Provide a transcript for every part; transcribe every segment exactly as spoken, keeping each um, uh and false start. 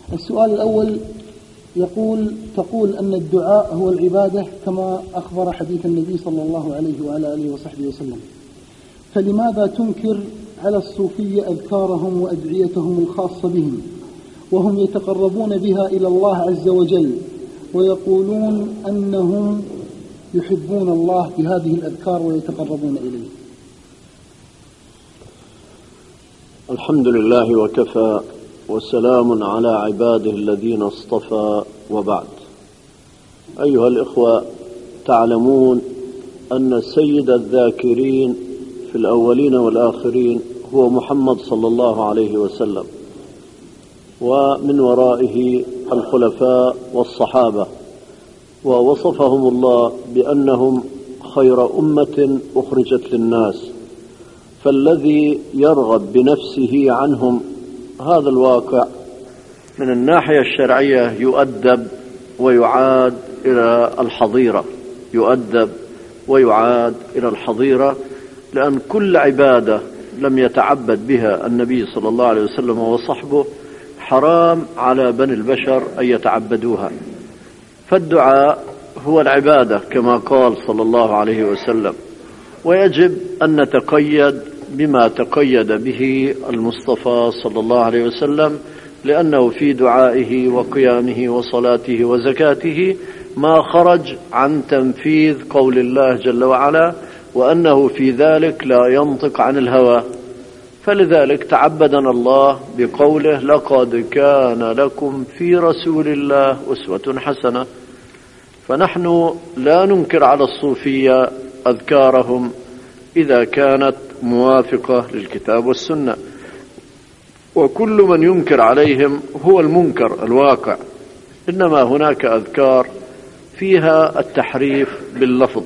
السؤال الأول يقول: تقول أن الدعاء هو العبادة كما أخبر حديث النبي صلى الله عليه وعلى آله وصحبه وسلم، فلماذا تنكر على الصوفية أذكارهم وأدعيتهم الخاصة بهم وهم يتقربون بها إلى الله عز وجل ويقولون أنهم يحبون الله بهذه الأذكار ويتقربون إليه؟ الحمد لله وكفى، وسلام على عباده الذين اصطفى، وبعد. أيها الإخوة، تعلمون أن سيد الذاكرين في الأولين والآخرين هو محمد صلى الله عليه وسلم، ومن ورائه الخلفاء والصحابة، ووصفهم الله بأنهم خير أمة أخرجت للناس، فالذي يرغب بنفسه عنهم هذا الواقع من الناحية الشرعية يؤدب ويعاد إلى الحظيرة، يؤدب ويعاد إلى الحظيرة، لأن كل عبادة لم يتعبد بها النبي صلى الله عليه وسلم وصحبه حرام على بني البشر أن يتعبدوها. فالدعاء هو العبادة كما قال صلى الله عليه وسلم، ويجب أن نتقيد بما تقيد به المصطفى صلى الله عليه وسلم، لأنه في دعائه وقيامه وصلاته وزكاته ما خرج عن تنفيذ قول الله جل وعلا، وأنه في ذلك لا ينطق عن الهوى. فلذلك تعبدنا الله بقوله: لقد كان لكم في رسول الله أسوة حسنة. فنحن لا ننكر على الصوفية أذكارهم إذا كانت موافقة للكتاب والسنة، وكل من ينكر عليهم هو المنكر الواقع، إنما هناك أذكار فيها التحريف باللفظ،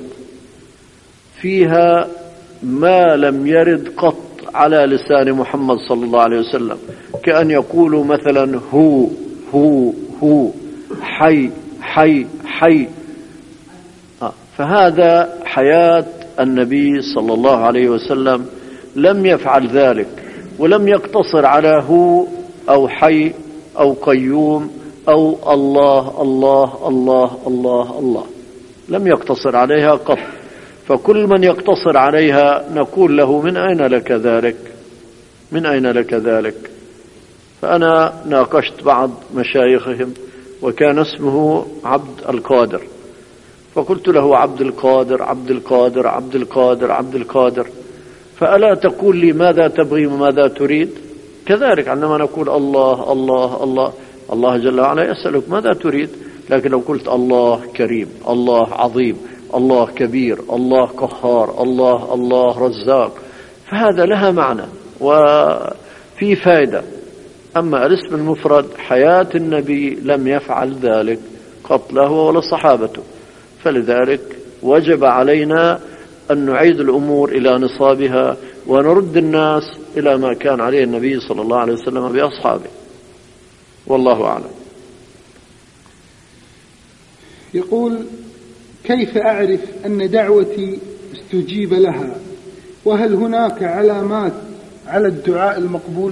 فيها ما لم يرد قط على لسان محمد صلى الله عليه وسلم، كأن يقولوا مثلا هو هو هو حي حي حي، فهذا حياة النبي صلى الله عليه وسلم لم يفعل ذلك، ولم يقتصر على هو أو حي أو قيوم أو الله الله الله الله الله، لم يقتصر عليها قط. فكل من يقتصر عليها نقول له: من أين لك ذلك؟ من أين لك ذلك؟ فأنا ناقشت بعض مشايخهم وكان اسمه عبد القادر، فقلت له: عبد القادر عبد القادر عبد القادر عبد القادر، فألا تقول لي ماذا تبغي وماذا تريد؟ كذلك عندما نقول الله الله الله، الله جل وعلا يسألك ماذا تريد، لكن لو قلت الله كريم، الله عظيم، الله كبير، الله قهار، الله الله رزاق، فهذا لها معنى وفي فائدة. أما الاسم المفرد حياة النبي لم يفعل ذلك قط له ولا صحابته، فلذلك وجب علينا أن نعيد الأمور إلى نصابها ونرد الناس إلى ما كان عليه النبي صلى الله عليه وسلم بأصحابه، والله أعلم. يقول: كيف أعرف أن دعوتي استجيب لها؟ وهل هناك علامات على الدعاء المقبول؟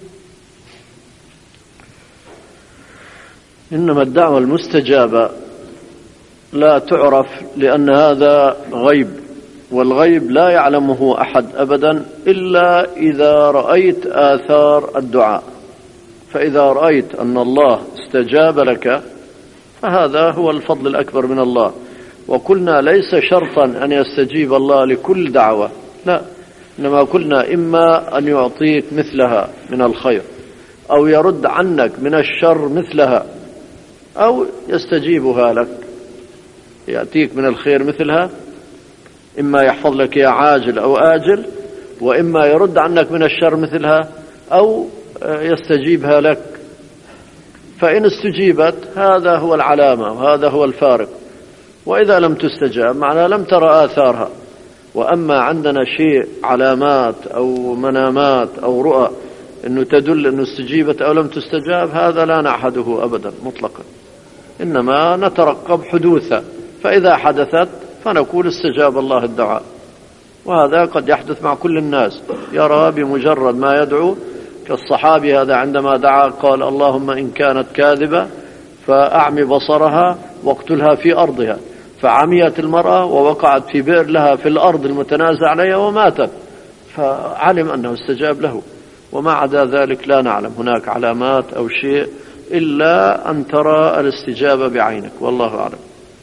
إنما الدعوة المستجابة لا تعرف، لأن هذا غيب، والغيب لا يعلمه أحد أبدا إلا إذا رأيت آثار الدعاء. فإذا رأيت أن الله استجاب لك فهذا هو الفضل الأكبر من الله. وقلنا ليس شرطا أن يستجيب الله لكل دعوة، لا، إنما قلنا إما أن يعطيك مثلها من الخير، أو يرد عنك من الشر مثلها، أو يستجيبها لك، يأتيك من الخير مثلها، إما يحفظ لك يا عاجل أو آجل، وإما يرد عنك من الشر مثلها، أو يستجيبها لك. فإن استجيبت هذا هو العلامة وهذا هو الفارق، وإذا لم تستجاب معناه لم ترى آثارها. وأما عندنا شيء علامات أو منامات أو رؤى أنه تدل أنه استجيبت أو لم تستجاب، هذا لا نعهده أبدا مطلقا، إنما نترقب حدوثها، فإذا حدثت فنقول استجاب الله الدعاء. وهذا قد يحدث مع كل الناس، يرى بمجرد ما يدعو كالصحابي هذا عندما دعا قال اللهم إن كانت كاذبة فأعمي بصرها واقتلها في أرضها، فعميت المرأة ووقعت في بئر لها في الأرض المتنازع عليها وماتت، فعلم أنه استجاب له. وما عدا ذلك لا نعلم هناك علامات أو شيء إلا أن ترى الاستجابة بعينك، والله أعلم.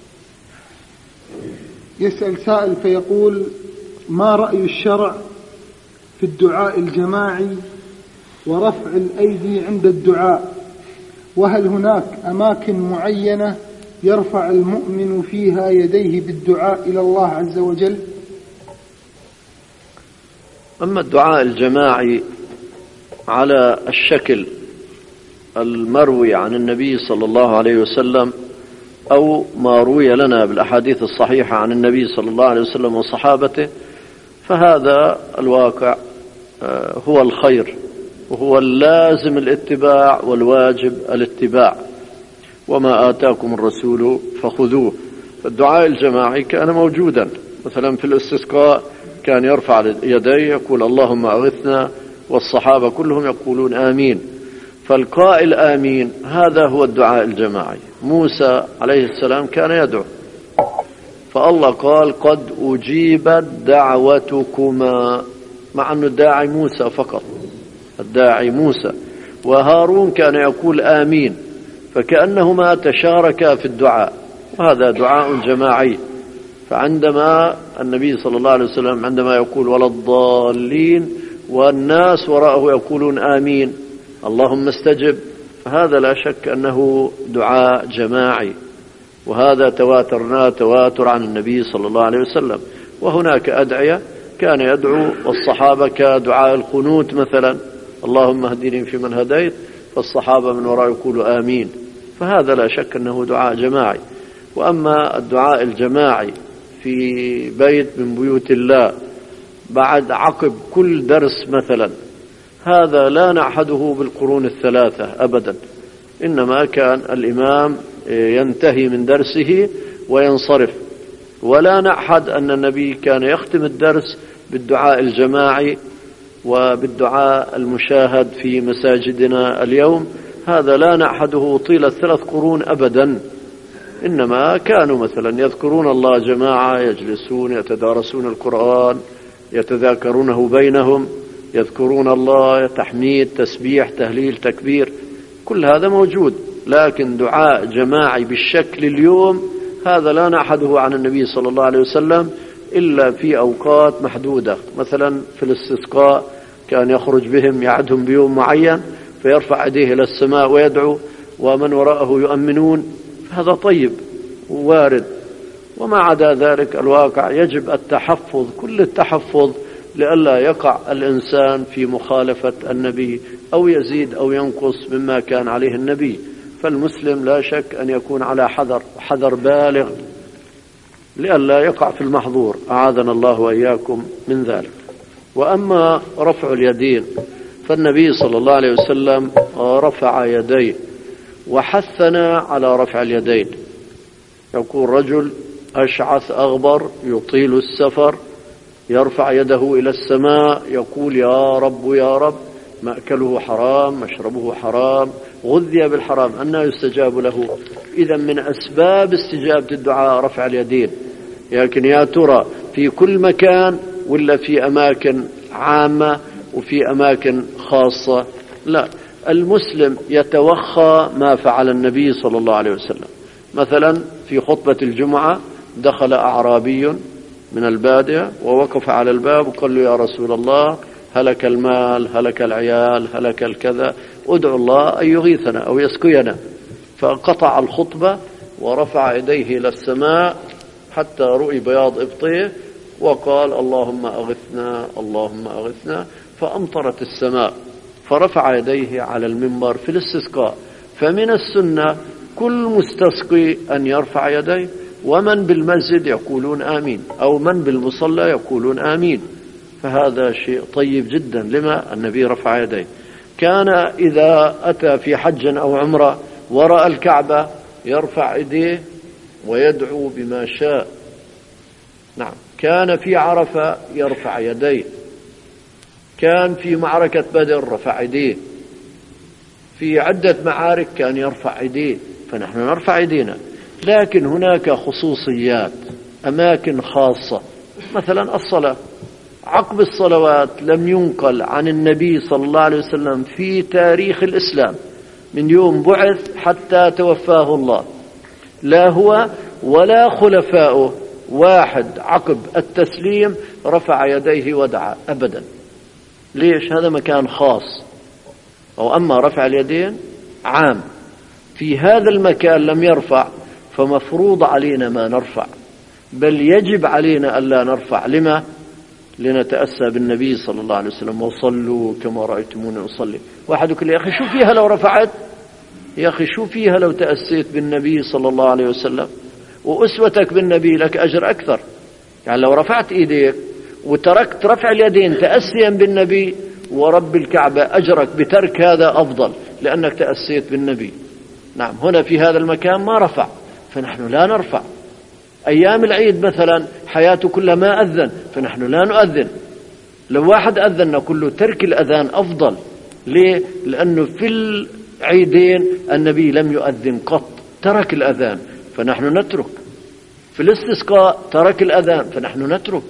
يسأل سائل فيقول: ما رأي الشرع في الدعاء الجماعي ورفع الأيدي عند الدعاء؟ وهل هناك أماكن معينة يرفع المؤمن فيها يديه بالدعاء إلى الله عز وجل؟ أما الدعاء الجماعي على الشكل المروي عن النبي صلى الله عليه وسلم أو ما روي لنا بالأحاديث الصحيحة عن النبي صلى الله عليه وسلم وصحابته، فهذا الواقع هو الخير وهو اللازم الاتباع والواجب الاتباع، وما آتاكم الرسول فخذوه. فالدعاء الجماعي كان موجودا، مثلا في الاستسقاء كان يرفع يديه يقول اللهم أغثنا، والصحابة كلهم يقولون آمين. فالقائل آمين هذا هو الدعاء الجماعي. موسى عليه السلام كان يدعو، فالله قال قد أجيبت دعوتكما، مع أن الداعي موسى فقط، الداعي موسى، وهارون كان يقول آمين، فكأنهما تشاركا في الدعاء، وهذا دعاء جماعي. فعندما النبي صلى الله عليه وسلم عندما يقول ولا الضالين والناس وراءه يقولون آمين اللهم استجب، فهذا لا شك أنه دعاء جماعي، وهذا تواترنا تواتر عن النبي صلى الله عليه وسلم. وهناك أدعية كان يدعو والصحابة كدعاء القنوت مثلا اللهم اهدني فيمن هديت، فالصحابة من وراء يقولوا آمين، فهذا لا شك أنه دعاء جماعي. وأما الدعاء الجماعي في بيت من بيوت الله بعد عقب كل درس مثلا، هذا لا نعهده بالقرون الثلاثة أبدا، إنما كان الإمام ينتهي من درسه وينصرف، ولا نعهد أن النبي كان يختم الدرس بالدعاء الجماعي وبالدعاء المشاهد في مساجدنا اليوم، هذا لا نعهده طيلة ثلاث قرون أبدا. إنما كانوا مثلا يذكرون الله جماعة، يجلسون يتدارسون القرآن يتذاكرونه بينهم، يذكرون الله تحميد تسبيح تهليل تكبير، كل هذا موجود. لكن دعاء جماعي بالشكل اليوم هذا لا نعهده عن النبي صلى الله عليه وسلم إلا في أوقات محدودة، مثلا في الاستسقاء كان يخرج بهم يعدهم بيوم معين فيرفع يديه إلى السماء ويدعو ومن وراءه يؤمنون، هذا طيب ووارد. وما عدا ذلك الواقع يجب التحفظ كل التحفظ لئلا يقع الإنسان في مخالفة النبي أو يزيد أو ينقص مما كان عليه النبي. فالمسلم لا شك أن يكون على حذر حذر بالغ لئلا يقع في المحظور، أعاذنا الله وإياكم من ذلك. وأما رفع اليدين فالنبي صلى الله عليه وسلم رفع يديه وحثنا على رفع اليدين. يقول رجل أشعث أغبر يطيل السفر يرفع يده إلى السماء يقول يا رب يا رب، مأكله حرام مشربه حرام غذي بالحرام، أنه يستجاب له؟ إذا من أسباب استجابة الدعاء رفع اليدين. لكن يا ترى في كل مكان ولا في أماكن عامة وفي أماكن خاصة؟ لا، المسلم يتوخى ما فعل النبي صلى الله عليه وسلم. مثلا في خطبة الجمعة دخل أعرابي من البادية ووقف على الباب وقال له يا رسول الله هلك المال هلك العيال هلك الكذا، ادعو الله أن يغيثنا أو يسقينا. فقطع الخطبة ورفع يديه إلى السماء حتى رؤي بياض إبطيه وقال اللهم أغثنا اللهم أغثنا، فأمطرت السماء. فرفع يديه على المنبر في الاستسقاء. فمن السنة كل مستسقي أن يرفع يديه، ومن بالمسجد يقولون آمين أو من بالمصلى يقولون آمين، فهذا شيء طيب جدا. لما النبي رفع يديه؟ كان إذا أتى في حج أو عمرة ورأى الكعبة يرفع يديه ويدعو بما شاء. نعم، كان في عرفة يرفع يديه، كان في معركة بدر رفع يديه، في عدة معارك كان يرفع يديه، فنحن نرفع يدينا. لكن هناك خصوصيات، أماكن خاصة، مثلا الصلاة. عقب الصلوات لم ينقل عن النبي صلى الله عليه وسلم في تاريخ الإسلام من يوم بعث حتى توفاه الله، لا هو ولا خلفاؤه واحد عقب التسليم رفع يديه ودعا أبدا. ليش؟ هذا مكان خاص. أو أما رفع اليدين عام، في هذا المكان لم يرفع، فمفروض علينا ما نرفع، بل يجب علينا ألا نرفع. لما؟ لنتأسى بالنبي صلى الله عليه وسلم، وصلوا كما رأيتموني أصلي. واحد يقول لي يا أخي شو فيها لو رفعت؟ يا أخي شو فيها لو تأسيت بالنبي صلى الله عليه وسلم؟ وأسوتك بالنبي لك أجر أكثر. يعني لو رفعت إيديك وتركت رفع اليدين تأسيا بالنبي ورب الكعبة، أجرك بترك هذا أفضل، لأنك تأسيت بالنبي. نعم، هنا في هذا المكان ما رفع، فنحن لا نرفع. أيام العيد مثلا حياته كلها ما أذن، فنحن لا نؤذن. لو واحد أذن نقول له ترك الأذان أفضل. ليه؟ لأنه في العيدين النبي لم يؤذن قط، ترك الأذان، فنحن نترك. في الاستسقاء ترك الأذان، فنحن نترك.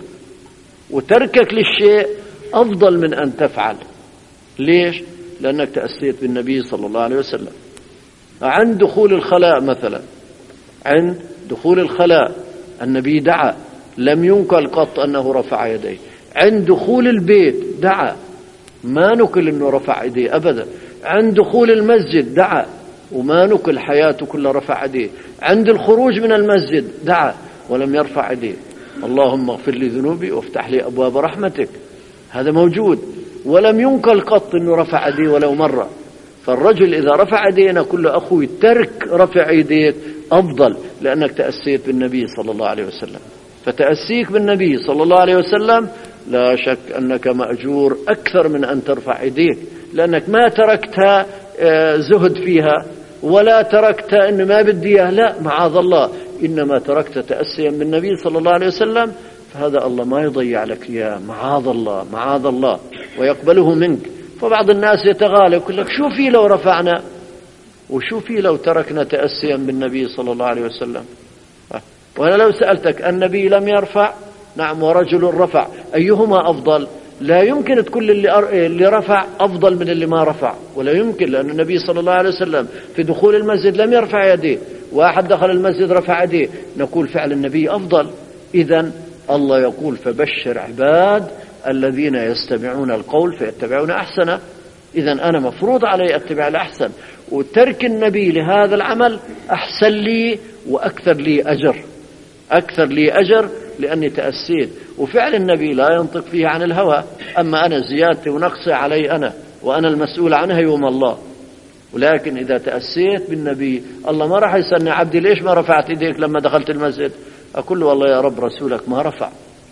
وتركك للشيء أفضل من أن تفعل. ليش؟ لأنك تأسيت بالنبي صلى الله عليه وسلم. عند دخول الخلاء مثلا، عند دخول الخلاء النبي دعا، لم ينقل قط أنه رفع يديه. عند دخول البيت دعا، ما نقل أنه رفع يديه أبدا. عند دخول المسجد دعا، وما نقل حياته كلها رفع يديه. عند الخروج من المسجد دعا ولم يرفع يديه. اللهم اغفر لي ذنوبي وافتح لي أبواب رحمتك، هذا موجود، ولم ينقل قط أنه رفع يديه ولو مرة. فالرجل إذا رفع يدينا كل أخوي ترك رفع يديك أفضل، لأنك تأسيت بالنبي صلى الله عليه وسلم. فتأسيك بالنبي صلى الله عليه وسلم لا شك أنك مأجور أكثر من أن ترفع يديك، لأنك ما تركتها زهد فيها، ولا تركتها إن ما بديها، لا معاذ الله، إنما تركت تأسيا بالنبي صلى الله عليه وسلم، فهذا الله ما يضيع لك إياه، معاذ الله معاذ الله، ويقبله منك. فبعض الناس يتغالى يقول لك شو في لو رفعنا، وشو في لو تركنا تأسيا بالنبي صلى الله عليه وسلم. وأنا لو سألتك النبي لم يرفع نعم ورجل رفع، أيهما أفضل؟ لا يمكن تكون اللي اللي رفع أفضل من اللي ما رفع، ولا يمكن، لأن النبي صلى الله عليه وسلم في دخول المسجد لم يرفع يديه، واحد دخل المسجد رفع يديه، نقول فعل النبي أفضل. إذن الله يقول فبشر عباد الذين يستمعون القول فيتبعون أحسنه. إذن أنا مفروض علي أتبع الأحسن، وترك النبي لهذا العمل أحسن لي وأكثر لي أجر، أكثر لي أجر لأني تأسيت. وفعل النبي لا ينطق فيه عن الهوى، أما أنا زيادتي ونقصي علي أنا، وأنا المسؤول عنها يوم الله. ولكن إذا تأسيت بالنبي الله ما راح يسألني عبدي ليش ما رفعت يديك لما دخلت المسجد، أقول له والله يا رب رسولك ما رفع.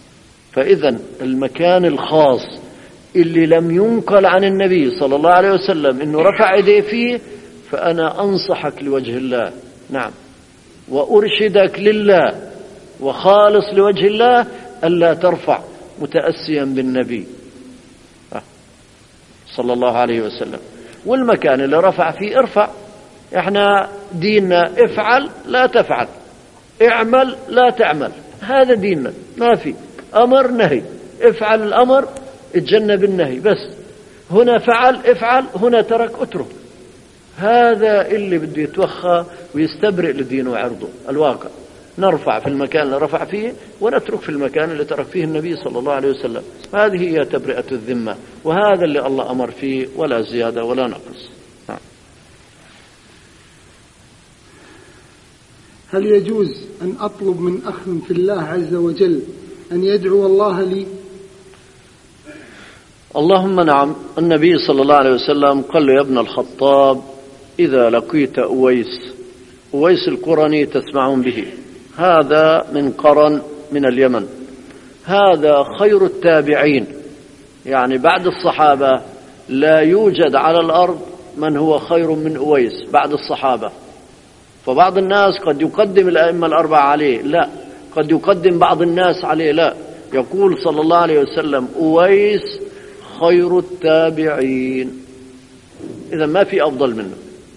فإذا المكان الخاص اللي لم ينقل عن النبي صلى الله عليه وسلم إنه رفع يديه فيه، فأنا أنصحك لوجه الله، نعم، وأرشدك لله وخالص لوجه الله ألا ترفع متأسيا بالنبي صلى الله عليه وسلم. والمكان اللي رفع فيه ارفع. احنا ديننا افعل لا تفعل، اعمل لا تعمل، هذا ديننا، ما في أمر نهي، افعل الأمر اتجنب النهي بس. هنا فعل افعل، هنا ترك اترك. هذا اللي بده يتوخى ويستبرئ لدينه وعرضه الواقع. نرفع في المكان اللي رفع فيه، ونترك في المكان اللي ترك فيه النبي صلى الله عليه وسلم. هذه هي تبرئة الذمة، وهذا اللي الله أمر فيه، ولا زيادة ولا نقص. هل يجوز أن أطلب من أخ في الله عز وجل أن يدعو الله لي؟ اللهم نعم. النبي صلى الله عليه وسلم قال له يا ابن الخطاب إذا لقيت أويس، أويس القرني تسمعون به، هذا من قرن من اليمن، هذا خير التابعين، يعني بعد الصحابة لا يوجد على الأرض من هو خير من أويس بعد الصحابة. فبعض الناس قد يقدم الأئمة الأربعة عليه، لا، قد يقدم بعض الناس عليه، لا. يقول صلى الله عليه وسلم أويس خير التابعين. إذا ما في أفضل منه.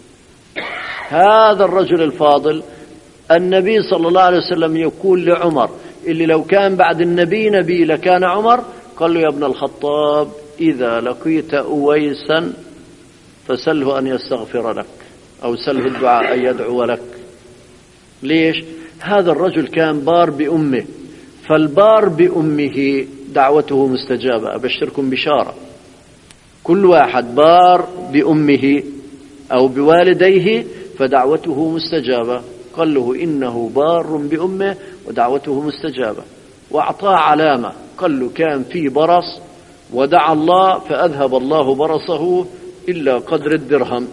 هذا الرجل الفاضل النبي صلى الله عليه وسلم يقول لعمر اللي لو كان بعد النبي نبي لكان عمر، قال له يا ابن الخطاب إذا لقيت أويسا فسله أن يستغفر لك أو سله الدعاء أن يدعو لك. ليش؟ هذا الرجل كان بار بأمه، فالبار بأمه دعوته مستجابة. أبشركم بشارة، كل واحد بار بأمه أو بوالديه فدعوته مستجابة. قال له إنه بار بأمه ودعوته مستجابة، وأعطاه علامة. قال له كان في برص ودعا الله فأذهب الله برصه إلا قدر الدرهم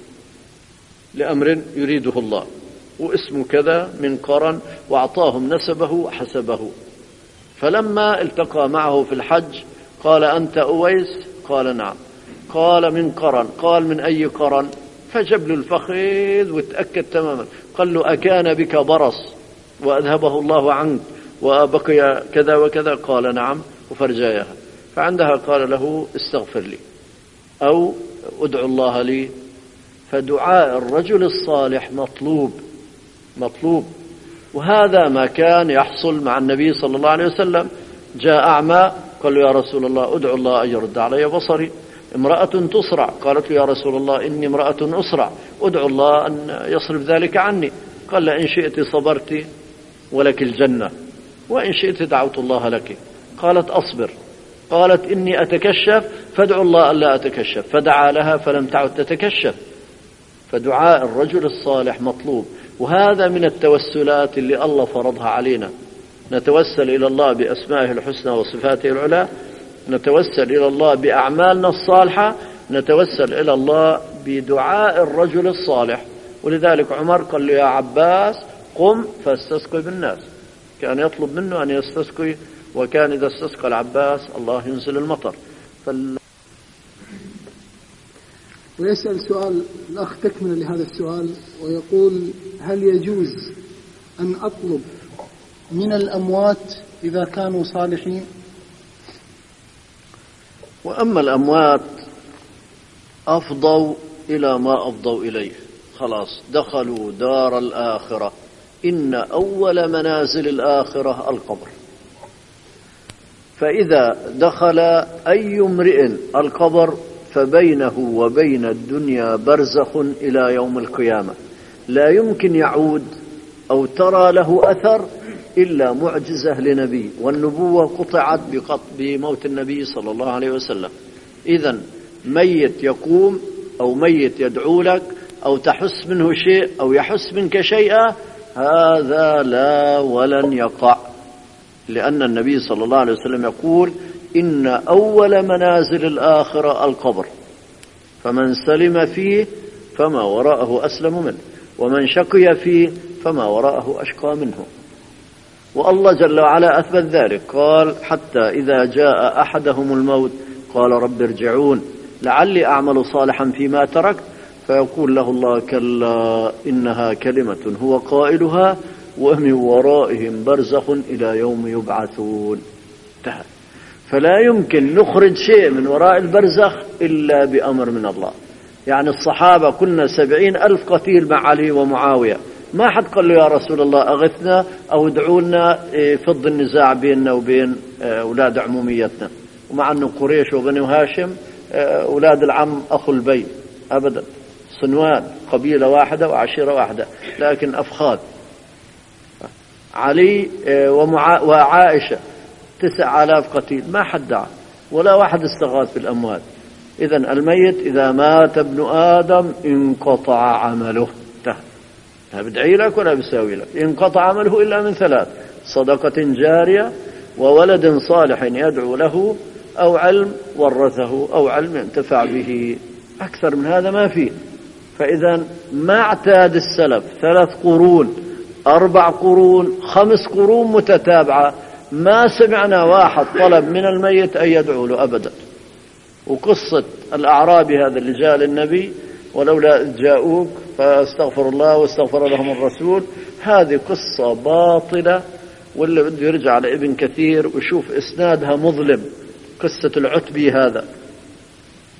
لأمر يريده الله، واسمه كذا من قرن، وأعطاهم نسبه وحسبه. فلما التقى معه في الحج قال أنت أويس؟ قال نعم. قال من قرن؟ قال من أي قرن؟ فجب له الفخذ وتأكد تماما. قال له أكان بك برص وأذهبه الله عنك وبقي كذا وكذا؟ قال نعم. وفرجاياها. فعندها قال له استغفر لي أو ادعو الله لي. فدعاء الرجل الصالح مطلوب مطلوب. وهذا ما كان يحصل مع النبي صلى الله عليه وسلم. جاء أعمى قال له يا رسول الله ادعو الله أن يرد علي بصري. امرأة تصرع قالت له يا رسول الله إني امرأة أسرع ادعو الله أن يصرف ذلك عني. قال إن شئت صبرت ولك الجنة وإن شئت دعوت الله لك. قالت أصبر. قالت إني أتكشف فادعو الله ألا أتكشف. فدعا لها فلم تعد تتكشف. فدعاء الرجل الصالح مطلوب. وهذا من التوسلات اللي الله فرضها علينا. نتوسل إلى الله بأسمائه الحسنى وصفاته العلى، نتوسل إلى الله بأعمالنا الصالحة، نتوسل إلى الله بدعاء الرجل الصالح. ولذلك عمر قال له يا عباس قم فاستسقي بالناس. كان يطلب منه أن يستسقي، وكان إذا استسقى العباس الله ينزل المطر. فال... ويسأل سؤال الأخ تكمل لهذا السؤال ويقول هل يجوز أن أطلب من الأموات إذا كانوا صالحين؟ وأما الأموات أفضوا إلى ما أفضوا إليه، خلاص دخلوا دار الآخرة. إن أول منازل الآخرة القبر. فإذا دخل أي امرئ القبر فبينه وبين الدنيا برزخ إلى يوم القيامة، لا يمكن يعود أو ترى له أثر إلا معجزة لنبي، والنبوة قطعت بموت النبي صلى الله عليه وسلم. إذن ميت يقوم أو ميت يدعو لك أو تحس منه شيء أو يحس منك شيئا، هذا لا ولن يقع، لأن النبي صلى الله عليه وسلم يقول إن أول منازل الآخرة القبر، فمن سلم فيه فما وراءه أسلم منه، ومن شقي فيه فما وراءه أشقى منه. والله جل وعلا أثبت ذلك، قال حتى إذا جاء أحدهم الموت قال رب ارجعون لعلي أعمل صالحا فيما تركت، فيقول له الله كلا إنها كلمة هو قائلها ومن ورائهم برزخ إلى يوم يبعثون. فلا يمكن نخرج شيء من وراء البرزخ إلا بأمر من الله. يعني الصحابة كنا سبعين ألف قتيل مع علي ومعاوية، ما حد قال له يا رسول الله أغثنا أو ادعوا لنا فض النزاع بيننا وبين أولاد عموميتنا، ومع أنه قريش وبني هاشم أولاد العم أخو البي أبدا، صنوان قبيلة واحدة وعشيرة واحدة، لكن أفخاذ. علي ومع... وعائشة تسع آلاف قتيل، ما حد دعا ولا واحد استغاث بالأموات. إذن الميت إذا مات ابن آدم انقطع عمله، لا بدعي لك ولا بساوي لك، انقطع عمله إلا من ثلاث: صدقة جارية وولد صالح يدعو له أو علم ورثه أو علم ينتفع به. أكثر من هذا ما فيه. فإذا ما اعتاد السلف ثلاث قرون أربع قرون خمس قرون متتابعة ما سمعنا واحد طلب من الميت أن يدعو له أبدا. وقصة الأعرابي هذا اللي جاء للنبي ولولا جاءوك فاستغفر الله واستغفر لهم الرسول، هذه قصة باطلة، واللي بده يرجع لابن كثير ويشوف إسنادها مظلم. قصة العتبي هذا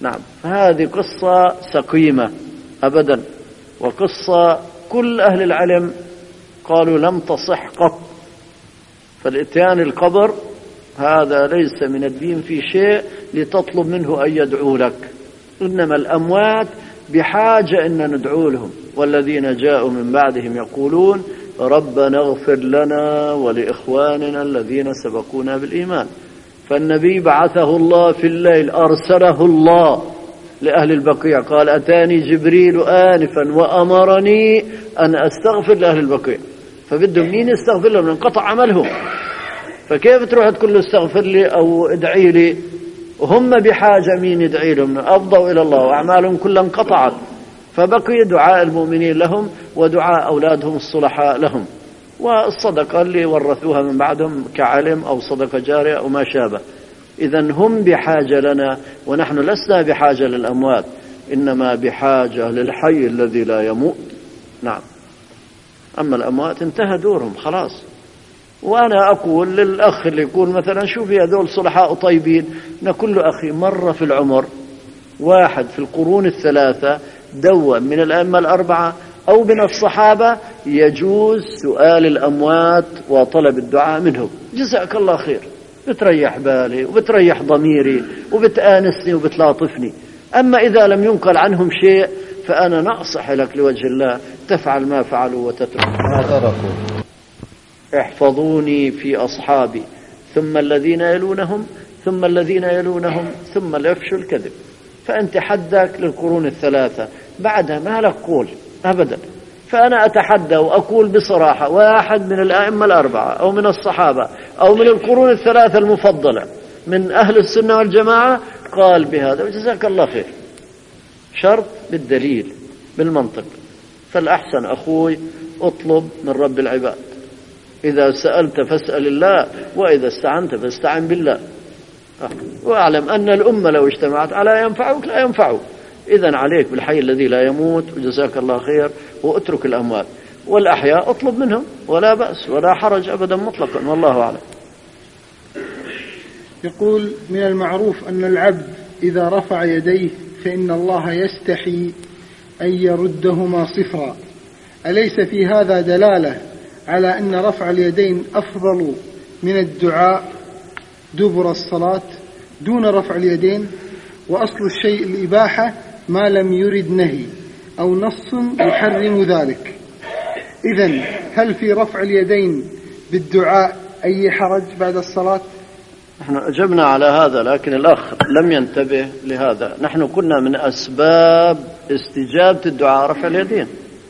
نعم. فهذه قصة سقيمة أبدا، وقصة كل أهل العلم قالوا لم تصح قط. فالإتيان القبر هذا ليس من الدين في شيء لتطلب منه أن يدعو لك، إنما الأموات بحاجة أن ندعو لهم. والذين جاءوا من بعدهم يقولون ربنا اغفر لنا ولإخواننا الذين سبقونا بالإيمان. فالنبي بعثه الله في الليل، أرسله الله لأهل البقيع، قال أتاني جبريل آنفا وأمرني أن أستغفر لأهل البقيع. فبدهم مين يستغفر لهم؟ انقطع عملهم، فكيف تروح تقول له استغفر لي أو ادعي لي وهم بحاجة مين يدعي لهم؟ أفضوا إلى الله وأعمالهم كلها انقطعت. فبقي دعاء المؤمنين لهم ودعاء أولادهم الصلحاء لهم، والصدقة اللي ورثوها من بعدهم كعلم أو صدقة جارية أو ما شابه. إذن هم بحاجة لنا، ونحن لسنا بحاجة للأموات، إنما بحاجة للحي الذي لا يموت. نعم. أما الأموات انتهى دورهم خلاص. وأنا أقول للأخ اللي يقول مثلا شوفي هذول صلحاء طيبين، نقول له أخي مرة في العمر واحد في القرون الثلاثة دوم من الأئمة الأربعة أو من الصحابة يجوز سؤال الأموات وطلب الدعاء منهم، جزاك الله خير، بتريح بالي وبتريح ضميري وبتآنسني وبتلاطفني. أما إذا لم ينقل عنهم شيء فأنا نصح لك لوجه الله تفعل ما فعلوا وتترك ما تركوا. احفظوني في أصحابي ثم الذين يلونهم ثم الذين يلونهم ثم لا يفشوا الكذب. فأنت حدك للقرون الثلاثة، بعدها ما لك قول أبدا. فأنا أتحدى وأقول بصراحة واحد من الأئمة الأربعة أو من الصحابة أو من القرون الثلاثة المفضلة من أهل السنة والجماعة قال بهذا وجزاك الله خير، شرط بالدليل بالمنطق. فالأحسن أخوي اطلب من رب العباد، إذا سألت فاسأل الله وإذا استعنت فاستعن بالله. وأعلم أن الأمة لو اجتمعت على ينفعوك لا ينفعوك. إذن عليك بالحي الذي لا يموت وجزاك الله خير، واترك الأموات. والأحياء اطلب منهم ولا بأس ولا حرج أبدا مطلقا، والله أعلم. يقول من المعروف أن العبد إذا رفع يديه فإن الله يستحي أن يردهما صفرا، أليس في هذا دلالة على أن رفع اليدين أفضل من الدعاء دبر الصلاة دون رفع اليدين؟ وأصل الشيء الإباحة ما لم يرد نهي أو نص يحرم ذلك. إذن هل في رفع اليدين بالدعاء أي حرج بعد الصلاة؟ نحن أجبنا على هذا، لكن الأخ لم ينتبه لهذا. نحن كنا من أسباب استجابة الدعاء رفع اليدين،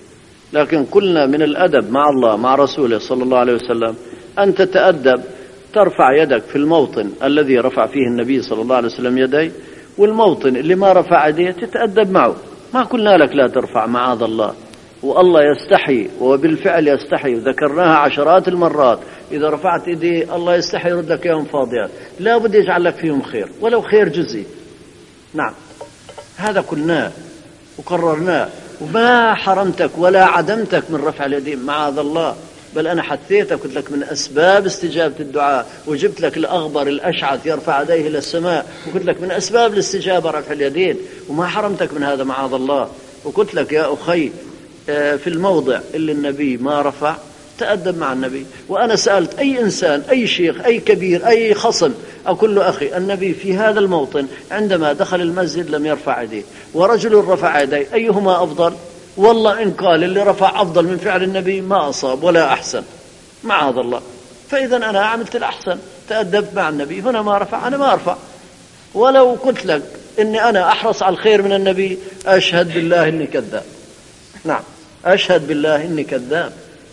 لكن قلنا من الأدب مع الله مع رسوله صلى الله عليه وسلم أن تتأدب، ترفع يدك في الموطن الذي رفع فيه النبي صلى الله عليه وسلم يديه، والموطن اللي ما رفع يديه تتأدب معه. ما قلنا لك لا ترفع، معاذ الله، والله يستحي وبالفعل يستحي، وذكرناها عشرات المرات. إذا رفعت يدي الله يستحي يرد لك يوم فاضيات، لا بد يجعل لك فيهم خير ولو خير جزئي. نعم، هذا قلناه وقررناه، وما حرمتك ولا عدمتك من رفع اليدين معاذ الله، بل أنا حثيتك قلت لك من أسباب استجابة الدعاء، وجبت لك الأغبر الأشعث يرفع يديه إلى السماء وقلت لك من أسباب الاستجابة رفع اليدين، وما حرمتك من هذا معاذ الله. وقلت لك يا أخي في الموضع اللي النبي ما رفع تأدب مع النبي. وأنا سألت أي إنسان أي شيخ أي كبير أي خصم، أقول له أخي النبي في هذا الموطن عندما دخل المسجد لم يرفع يديه، ورجل رفع يديه، أيهما أفضل؟ والله إن قال اللي رفع أفضل من فعل النبي ما أصاب ولا أحسن معاذ الله. فإذا أنا عملت الأحسن، تأدبت مع النبي، هنا ما رفع أنا ما أرفع. ولو قلت لك إني أنا أحرص على الخير من النبي أشهد بالله إني كذاب. نعم، أشهد بالله إني كذاب.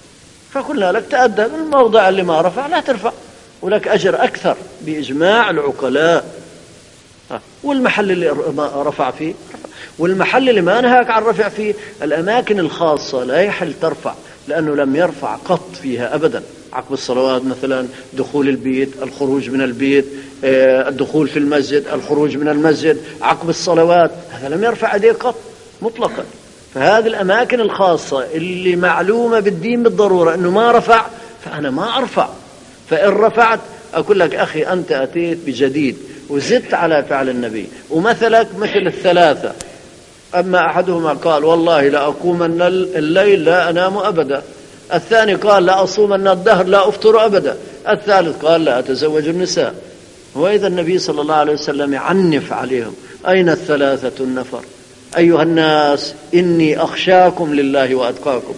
فقلنا لك تأدب، الموضع اللي ما رفع لا ترفع، ولك أجر أكثر بإجماع العقلاء. والمحل اللي رفع فيه، والمحل اللي ما نهاك عن رفع فيه، الأماكن الخاصة لا يحل ترفع لأنه لم يرفع قط فيها أبدا. عقب الصلوات مثلا، دخول البيت، الخروج من البيت، الدخول في المسجد، الخروج من المسجد، عقب الصلوات، هذا لم يرفع يديه قط مطلقا. فهذه الأماكن الخاصة اللي معلومة بالدين بالضرورة أنه ما رفع، فأنا ما أرفع. فإن رفعت أقول لك أخي أنت أتيت بجديد، وزدت على فعل النبي. ومثلك مثل الثلاثة، أما أحدهما قال والله لا أقومن الليل لا أنام أبدا، الثاني قال لا أصومن الدهر لا أفطر أبدا، الثالث قال لا أتزوج النساء. وإذا النبي صلى الله عليه وسلم يعنف عليهم. أين الثلاثة النفر؟ أيها الناس إني أخشاكم لله وأتقاكم،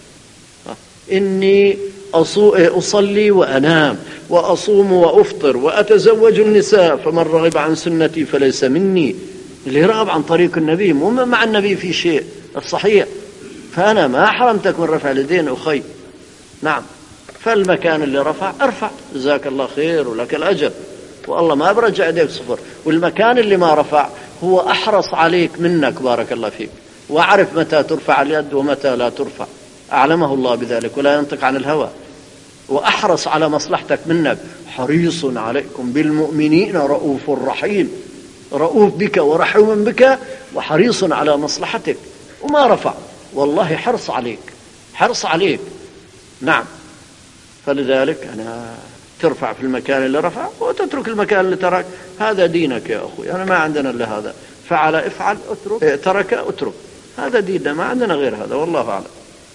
إني أصلي وأنام وأصوم وأفطر وأتزوج النساء، فمن رغب عن سنتي فليس مني. اللي رغب عن طريق النبي مو مع النبي في شيء الصحيح. فأنا ما حرمتك من رفع اليدين أخي، نعم، فالمكان اللي رفع ارفع، جزاك الله خير ولك الأجر، والله ما برجع يديك صفر. والمكان اللي ما رفع هو أحرص عليك منك، بارك الله فيك، وأعرف متى ترفع اليد ومتى لا ترفع، أعلمه الله بذلك ولا ينطق عن الهوى، وأحرص على مصلحتك منك. حريص عليكم بالمؤمنين رؤوف رحيم، رؤوف بك ورحيم بك وحريص على مصلحتك، وما رفع، والله حرص عليك، حرص عليك، نعم. فلذلك أنا ترفع في المكان اللي رفع وتترك المكان اللي ترك، هذا دينك يا أخوي، أنا ما عندنا إلا هذا، فعل افعل، اترك ترك اترك، هذا ديننا، ما عندنا غير هذا، والله أعلم.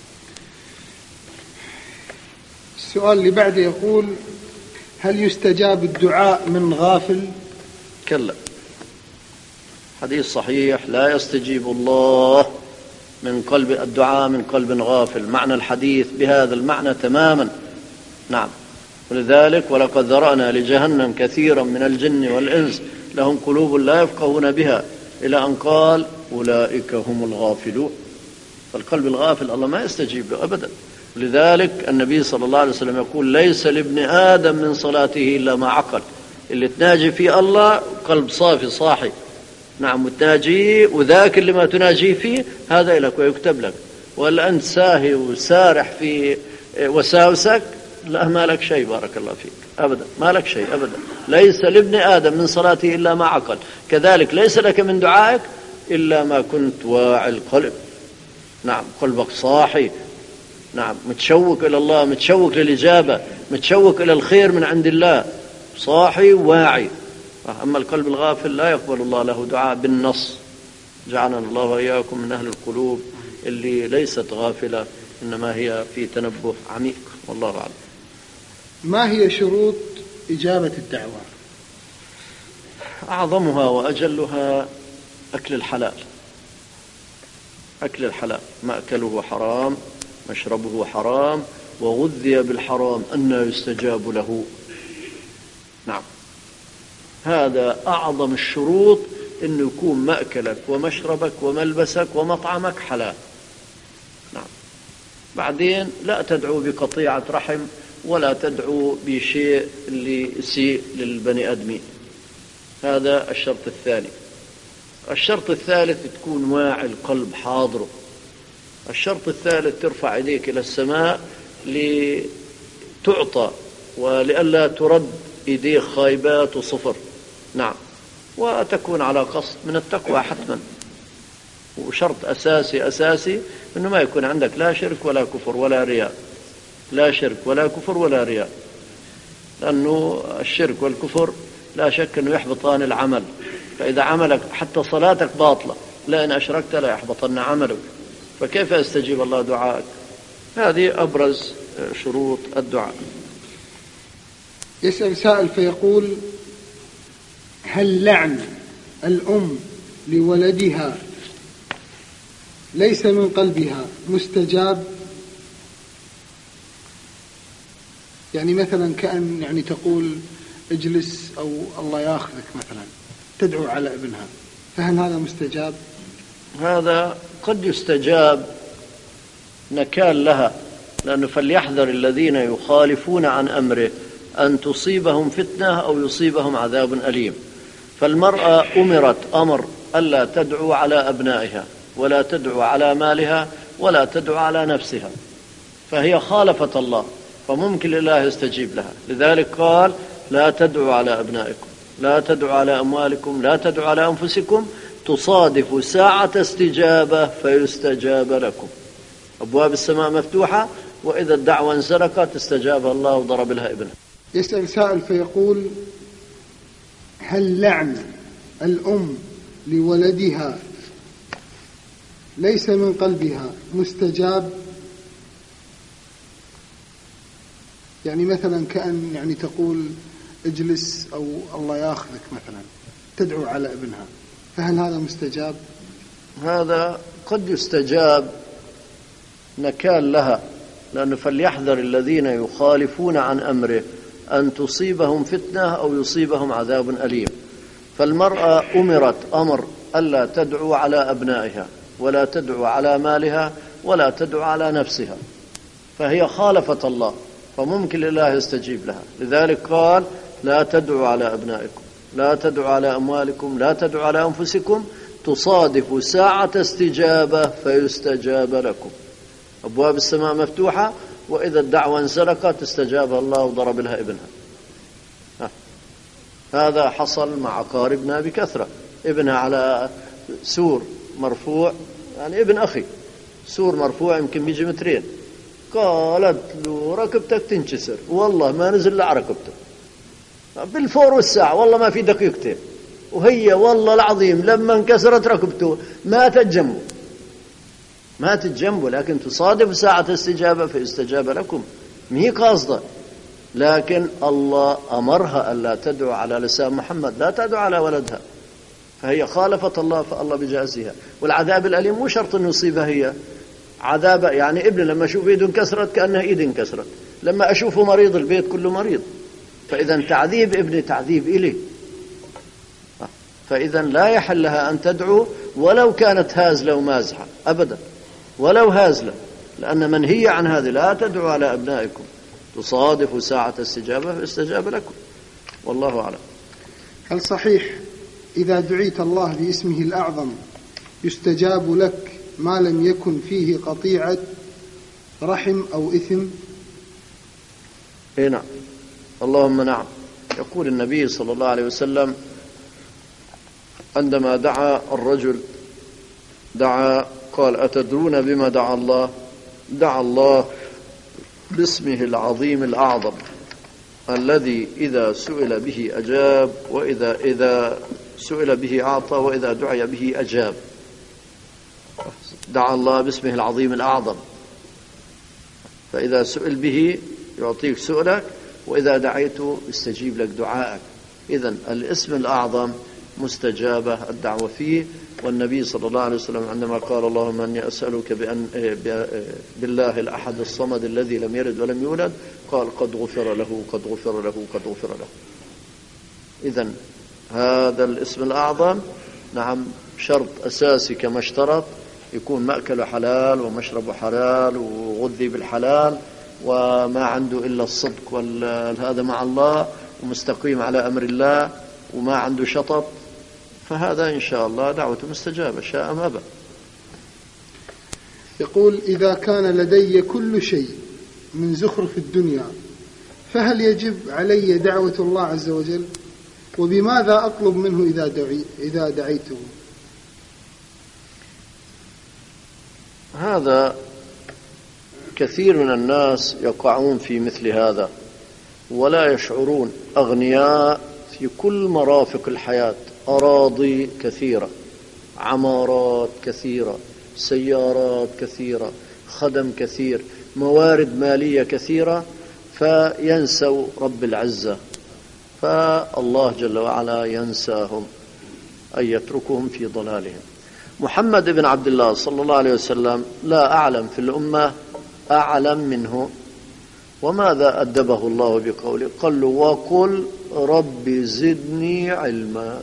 السؤال اللي بعده يقول: هل يستجاب الدعاء من غافل؟ كلا، حديث صحيح، لا يستجيب الله من قلب الدعاء من قلب غافل، معنى الحديث بهذا المعنى تماما، نعم. ولذلك ولقد ذرأنا لجهنم كثيرا من الجن والإنس لهم قلوب لا يفقهون بها، إلى أن قال أولئك هم الغافلون. فالقلب الغافل الله ما يستجيب له أبدا. لذلك النبي صلى الله عليه وسلم يقول: ليس لابن آدم من صلاته إلا ما عقل. اللي تناجي فيه الله قلب صافي صاحي، نعم، وتناجيه، وذاك اللي ما تناجيه فيه هذا لك ويكتب لك. ولا أنت ساهي وسارح في وساوسك، لا، ما لك شيء، بارك الله فيك، أبدا ما لك شيء أبدا. ليس لابن آدم من صلاته إلا ما عقل. كذلك ليس لك من دعائك إلا ما كنت واعي القلب، نعم، قلبك صاحي، نعم، متشوق إلى الله، متشوق للإجابة، متشوق إلى الخير من عند الله، صاحي واعي. أما القلب الغافل لا يقبل الله له دعاء بالنص. جعلنا الله وإياكم من أهل القلوب اللي ليست غافلة، إنما هي في تنبه عميق، والله أعلم. ما هي شروط إجابة الدعوة؟ أعظمها وأجلها أكل الحلال. أكل الحلال، مأكله حرام، مشربه حرام، وغذي بالحرام، أن يستجاب له، نعم. هذا أعظم الشروط، أنه يكون مأكلك ومشربك وملبسك ومطعمك حلال، نعم. بعدين لا تدعو بقطيعة رحم، ولا تدعو بشيء اللي يسيء للبني آدمين. هذا الشرط الثاني. الشرط الثالث تكون واعي القلب حاضره. الشرط الثالث ترفع يديك إلى السماء لتعطى، ولئلا ترد يديك خايبات وصفر، نعم. وتكون على قصد من التقوى حتما. وشرط أساسي أساسي أنه ما يكون عندك لا شرك ولا كفر ولا رياء، لا شرك ولا كفر ولا رياء، لأنه الشرك والكفر لا شك أنه يحبطان العمل. فإذا عملك حتى صلاتك باطلة، لأن أشركت لا يحبطن عملك، فكيف يستجيب الله دعائك؟ هذه أبرز شروط الدعاء. يسأل سائل فيقول: هل لعن الأم لولدها ليس من قلبها مستجاب؟ يعني مثلا كأن يعني تقول اجلس أو الله ياخذك مثلا، تدعو على ابنها، فهل هذا مستجاب؟ هذا قد يستجاب نكال لها، لأنه فليحذر الذين يخالفون عن أمره أن تصيبهم فتنة أو يصيبهم عذاب أليم. فالمرأة أمرت أمر ألا تدعو على أبنائها، ولا تدعو على مالها، ولا تدعو على نفسها، فهي خالفت الله، فممكن الله يستجيب لها. لذلك قال: لا تدعوا على أبنائكم، لا تدعوا على أموالكم، لا تدعوا على أنفسكم، تصادف ساعة استجابة فيستجاب لكم. أبواب السماء مفتوحة، وإذا الدعوة انسرقت استجاب الله وضرب لها ابنه. يسأل سائل فيقول: هل لعن الأم لولدها ليس من قلبها مستجاب؟ يعني مثلا كأن يعني تقول اجلس أو الله ياخذك مثلا، تدعو على ابنها، فهل هذا مستجاب؟ هذا قد يستجاب نكال لها، لأنه فليحذر الذين يخالفون عن أمره أن تصيبهم فتنة أو يصيبهم عذاب أليم. فالمرأة أمرت أمر ألا تدعو على أبنائها ولا تدعو على مالها ولا تدعو على نفسها، فهي خالفت الله، فممكن الله يستجيب لها. لذلك قال لا تدعوا على أبنائكم، لا تدعوا على أموالكم، لا تدعوا على أنفسكم، تصادف ساعة استجابة فيستجاب لكم. أبواب السماء مفتوحة، وإذا الدعوة انسلقت استجابها الله وضرب لها ابنها. هذا حصل مع أقاربنا بكثرة. ابنها على سور مرفوع، يعني ابن أخي سور مرفوع يمكن بيجي مترين، قالت له ركبتك تنكسر، والله ما نزل لا ركبته بالفور والساعة، والله ما في دقيقتين، وهي والله العظيم لما انكسرت ركبته ماتت جنبه، ماتت جنبه. لكن تصادف ساعة استجابة فاستجاب لكم، مهي قاصدة، لكن الله أمرها ألا تدعو على لسان محمد، لا تدعو على ولدها، فهي خالفت الله فالله بجازها. والعذاب الأليم مو شرط أن يصيبها هي عذاب، يعني ابن لما أشوف إيده انكسرت كأنها إيد انكسرت، لما أشوفه مريض البيت كله مريض، فإذا تعذيب ابني تعذيب إلي. فإذا لا يحل لها أن تدعو ولو كانت هازلة ومازحة أبدا، ولو هازلة، لأن منهية عن هذه. لا تدعو على أبنائكم، تصادف ساعة استجابة فاستجاب لكم، والله أعلم. هل صحيح إذا دعيت الله باسمه الأعظم يستجاب لك ما لم يكن فيه قطيعة رحم أو إثم؟ إيه نعم، اللهم نعم. يقول النبي صلى الله عليه وسلم عندما دعا الرجل، دعا قال أتدرون بما دعا الله؟ دعا الله باسمه العظيم الأعظم الذي إذا سئل به أجاب، وإذا إذا سئل به أعطى، وإذا دعي به أجاب. دعا الله باسمه العظيم الأعظم، فإذا سئل به يعطيك سؤلك، وإذا دعيته يستجيب لك دعائك. إذن الاسم الأعظم مستجابة الدعوة فيه. والنبي صلى الله عليه وسلم عندما قال اللهم أني أسألك بأن بالله الأحد الصمد الذي لم يلد ولم يولد، قال قد غفر له قد غفر له قد غفر له. إذن هذا الاسم الأعظم نعم شرط أساسي كما اشترط، يكون مأكله حلال ومشربه حلال وغذي بالحلال وما عنده إلا الصدق والهذا مع الله ومستقيم على أمر الله وما عنده شطط، فهذا إن شاء الله دعوته مستجابة شاء ما أبى. يقول إذا كان لدي كل شيء من زخرف الدنيا فهل يجب علي دعوة الله عز وجل؟ وبماذا أطلب منه إذا دعي إذا دعيته؟ هذا كثير من الناس يقعون في مثل هذا ولا يشعرون. أغنياء في كل مرافق الحياة، أراضي كثيرة، عمارات كثيرة، سيارات كثيرة، خدم كثير، موارد مالية كثيرة، فينسوا رب العزة، فالله جل وعلا ينساهم أي يتركهم في ضلالهم. محمد بن عبد الله صلى الله عليه وسلم لا أعلم في الأمة أعلم منه، وماذا أدبه الله بقوله؟ قال له وقل رب زدني علما.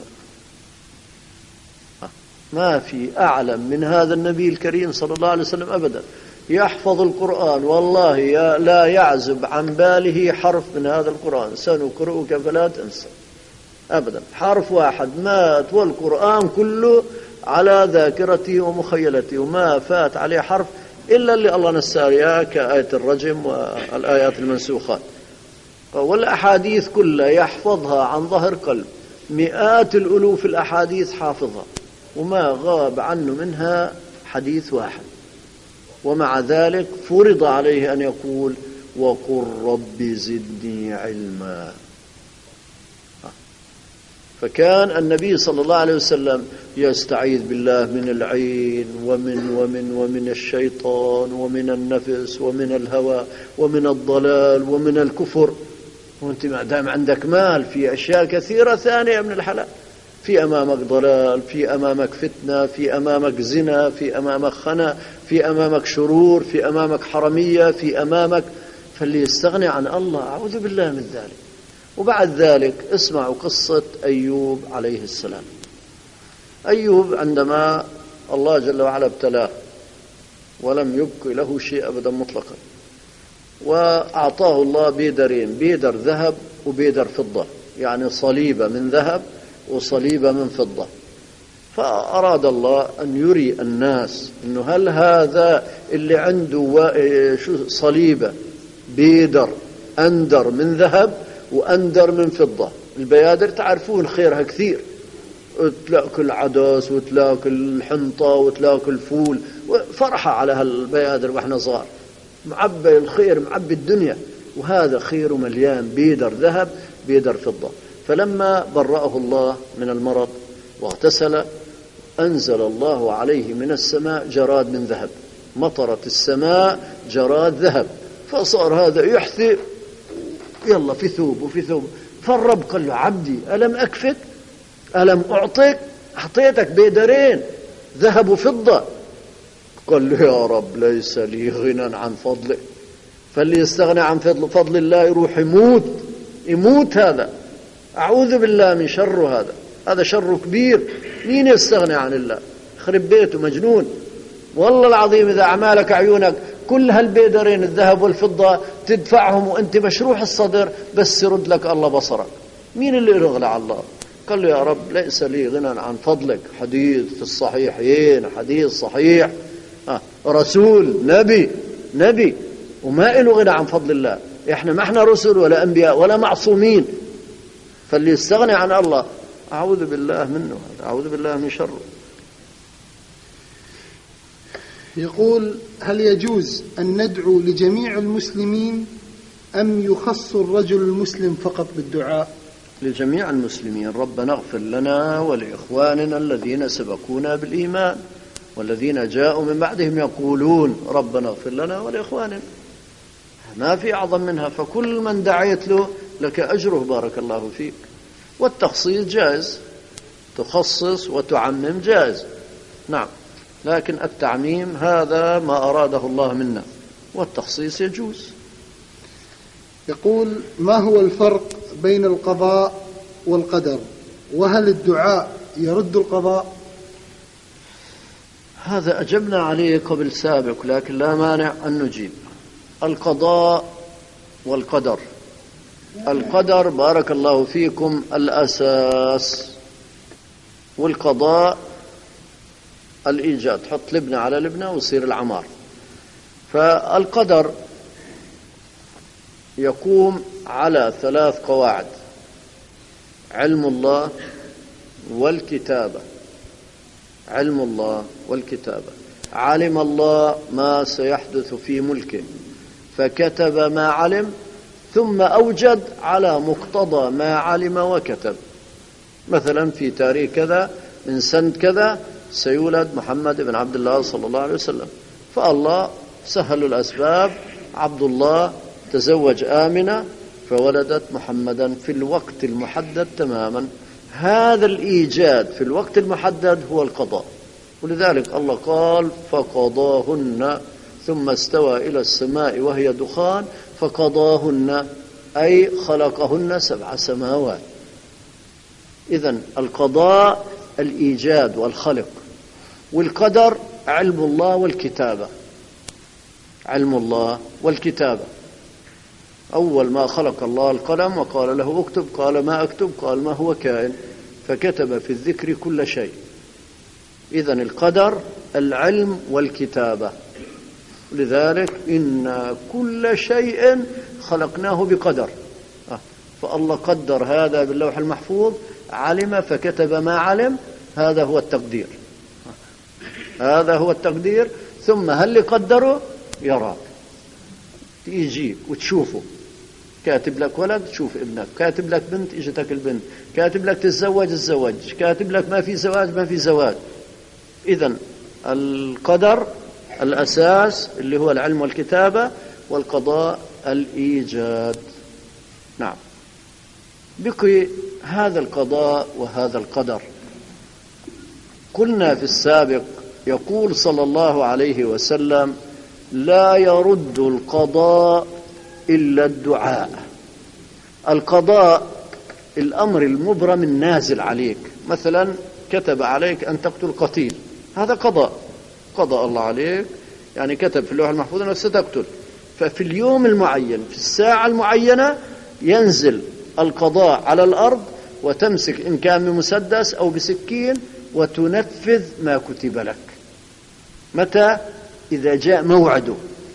ما في أعلم من هذا النبي الكريم صلى الله عليه وسلم أبدا، يحفظ القرآن والله لا يعزب عن باله حرف من هذا القرآن، سنقرئك فلا تنسى أبدا، حرف واحد مات والقرآن كله على ذاكرته ومخيلته، وما فات عليه حرف إلا اللي الله نساه كآية الرجم والآيات المنسوخات، والأحاديث كلها يحفظها عن ظهر قلب، مئات الألوف الأحاديث حافظها وما غاب عنه منها حديث واحد، ومع ذلك فرض عليه أن يقول وقل رب زدني علما. فكان النبي صلى الله عليه وسلم يستعيذ بالله من العين ومن ومن ومن الشيطان ومن النفس ومن الهوى ومن الضلال ومن الكفر. وانت ما دام عندك مال في أشياء كثيرة ثانية من الحلال، في أمامك ضلال، في أمامك فتنة، في أمامك زنا، في أمامك خنا، في أمامك شرور، في أمامك حرمية، في أمامك، فاللي يستغني عن الله أعوذ بالله من ذلك. وبعد ذلك اسمعوا قصة أيوب عليه السلام. أيوب عندما الله جل وعلا ابتلاه ولم يبق له شيء أبدا مطلقا، وأعطاه الله بيدرين، بيدر ذهب وبيدر فضة، يعني صليبة من ذهب وصليبة من فضة. فأراد الله أن يري الناس أنه هل هذا اللي عنده صليبة بيدر أندر من ذهب وأندر من فضة. البيادر تعرفون خيرها كثير، تلاكل عدس وتلاكل الحنطة وتلاكل الفول، فرحة على هالبيادر واحنا صغار، معبي الخير معبي الدنيا، وهذا خير مليان بيدر ذهب بيدر فضة. فلما برأه الله من المرض واغتسل أنزل الله عليه من السماء جراد من ذهب، مطرت السماء جراد ذهب، فصار هذا يحثي يلا في ثوب وفي ثوب. فالرب قال له عبدي ألم أكفك، ألم أعطيك، أعطيتك بيدرين ذهب وفضة. قال له يا رب ليس لي غنى عن فضلك. فاللي يستغنى عن فضل, فضل الله يروح يموت يموت هذا، أعوذ بالله من شره. هذا هذا شر كبير. مين يستغني عن الله؟ خرب بيته مجنون. والله العظيم إذا أعمالك عيونك كل هالبيدرين الذهب والفضة تدفعهم وأنت مشروح الصدر، بس يرد لك الله بصرك. مين اللي يغلى على الله؟ قال له يا رب ليس لي غنى عن فضلك. حديث في الصحيحين، حديث صحيح، آه رسول نبي نبي وما له غنى عن فضل الله. إحنا ما إحنا رسل ولا أنبياء ولا معصومين. فاللي يستغني عن الله أعوذ بالله منه، أعوذ بالله من شره. يقول هل يجوز أن ندعو لجميع المسلمين أم يخص الرجل المسلم فقط بالدعاء؟ لجميع المسلمين. ربنا اغفر لنا ولإخواننا الذين سبقونا بالإيمان والذين جاءوا من بعدهم يقولون ربنا اغفر لنا ولإخواننا، ما في أعظم منها. فكل من دعيت له لك أجره بارك الله فيك. والتخصيص جائز، تخصص وتعمم جائز، نعم، لكن التعميم هذا ما أراده الله منا، والتخصيص يجوز. يقول ما هو الفرق بين القضاء والقدر، وهل الدعاء يرد القضاء؟ هذا أجبنا عليه قبل سابق، لكن لا مانع أن نجيب. القضاء والقدر. القدر بارك الله فيكم الأساس، والقضاء الإيجاد، حط لبنة على لبنة ويصير العمار. فالقدر يقوم على ثلاث قواعد: علم الله والكتابة. علم الله والكتابة. علم الله ما سيحدث في ملكه فكتب ما علم، ثم أوجد على مقتضى ما علم وكتب. مثلا في تاريخ كذا من سنة كذا سيولد محمد بن عبد الله صلى الله عليه وسلم، فالله سهل الأسباب، عبد الله تزوج آمنة فولدت محمدا في الوقت المحدد تماما. هذا الإيجاد في الوقت المحدد هو القضاء. ولذلك الله قال فقضاهن ثم استوى إلى السماء وهي دخان فقضاهن، أي خلقهن سبع سماوات. إذن القضاء الإيجاد والخلق، والقدر علم الله والكتابة. علم الله والكتابة. أول ما خلق الله القلم وقال له اكتب، قال ما أكتب، قال ما هو كائن، فكتب في الذكر كل شيء. إذن القدر العلم والكتابة. لذلك إن كل شيء خلقناه بقدر. فالله قدر هذا باللوح المحفوظ، علم فكتب ما علم، هذا هو التقدير. هذا هو التقدير. ثم هل قدره؟ يراك، يجيك وتشوفه كاتب لك ولد شوف ابنك، كاتب لك بنت اجتك البنت، كاتب لك تتزوج الزواج، كاتب لك ما في زواج ما في زواج. إذن القدر الأساس اللي هو العلم والكتابة، والقضاء الإيجاد. نعم. بقي هذا القضاء وهذا القدر. قلنا في السابق يقول صلى الله عليه وسلم: لا يرد القضاء إلا الدعاء. القضاء الأمر المبرم النازل عليك، مثلا كتب عليك أن تقتل قتيل، هذا قضاء، قضاء الله عليك، يعني كتب في اللوح المحفوظ أنك ستقتل، ففي اليوم المعين في الساعة المعينة ينزل القضاء على الأرض، وتمسك إن كان بمسدس أو بسكين وتنفذ ما كتب لك. متى؟ إذا جاء موعده.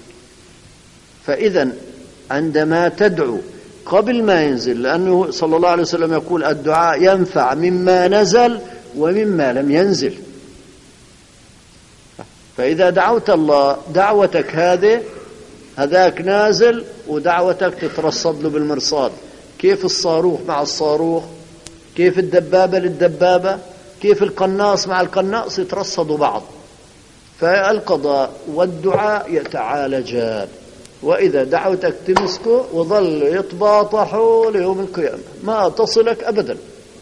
فإذا عندما تدعو قبل ما ينزل، لأنه صلى الله عليه وسلم يقول: الدعاء ينفع مما نزل ومما لم ينزل. فإذا دعوت الله دعوتك هذه، هذاك نازل ودعوتك تترصد له بالمرصاد. كيف الصاروخ مع الصاروخ، كيف الدبابة للدبابة، كيف القناص مع القناص، يترصدوا بعض. فالقضاء والدعاء يتعالجان، وإذا دعوتك تمسكه وظل يتباطحوا ليوم القيامة ما تصلك أبدا.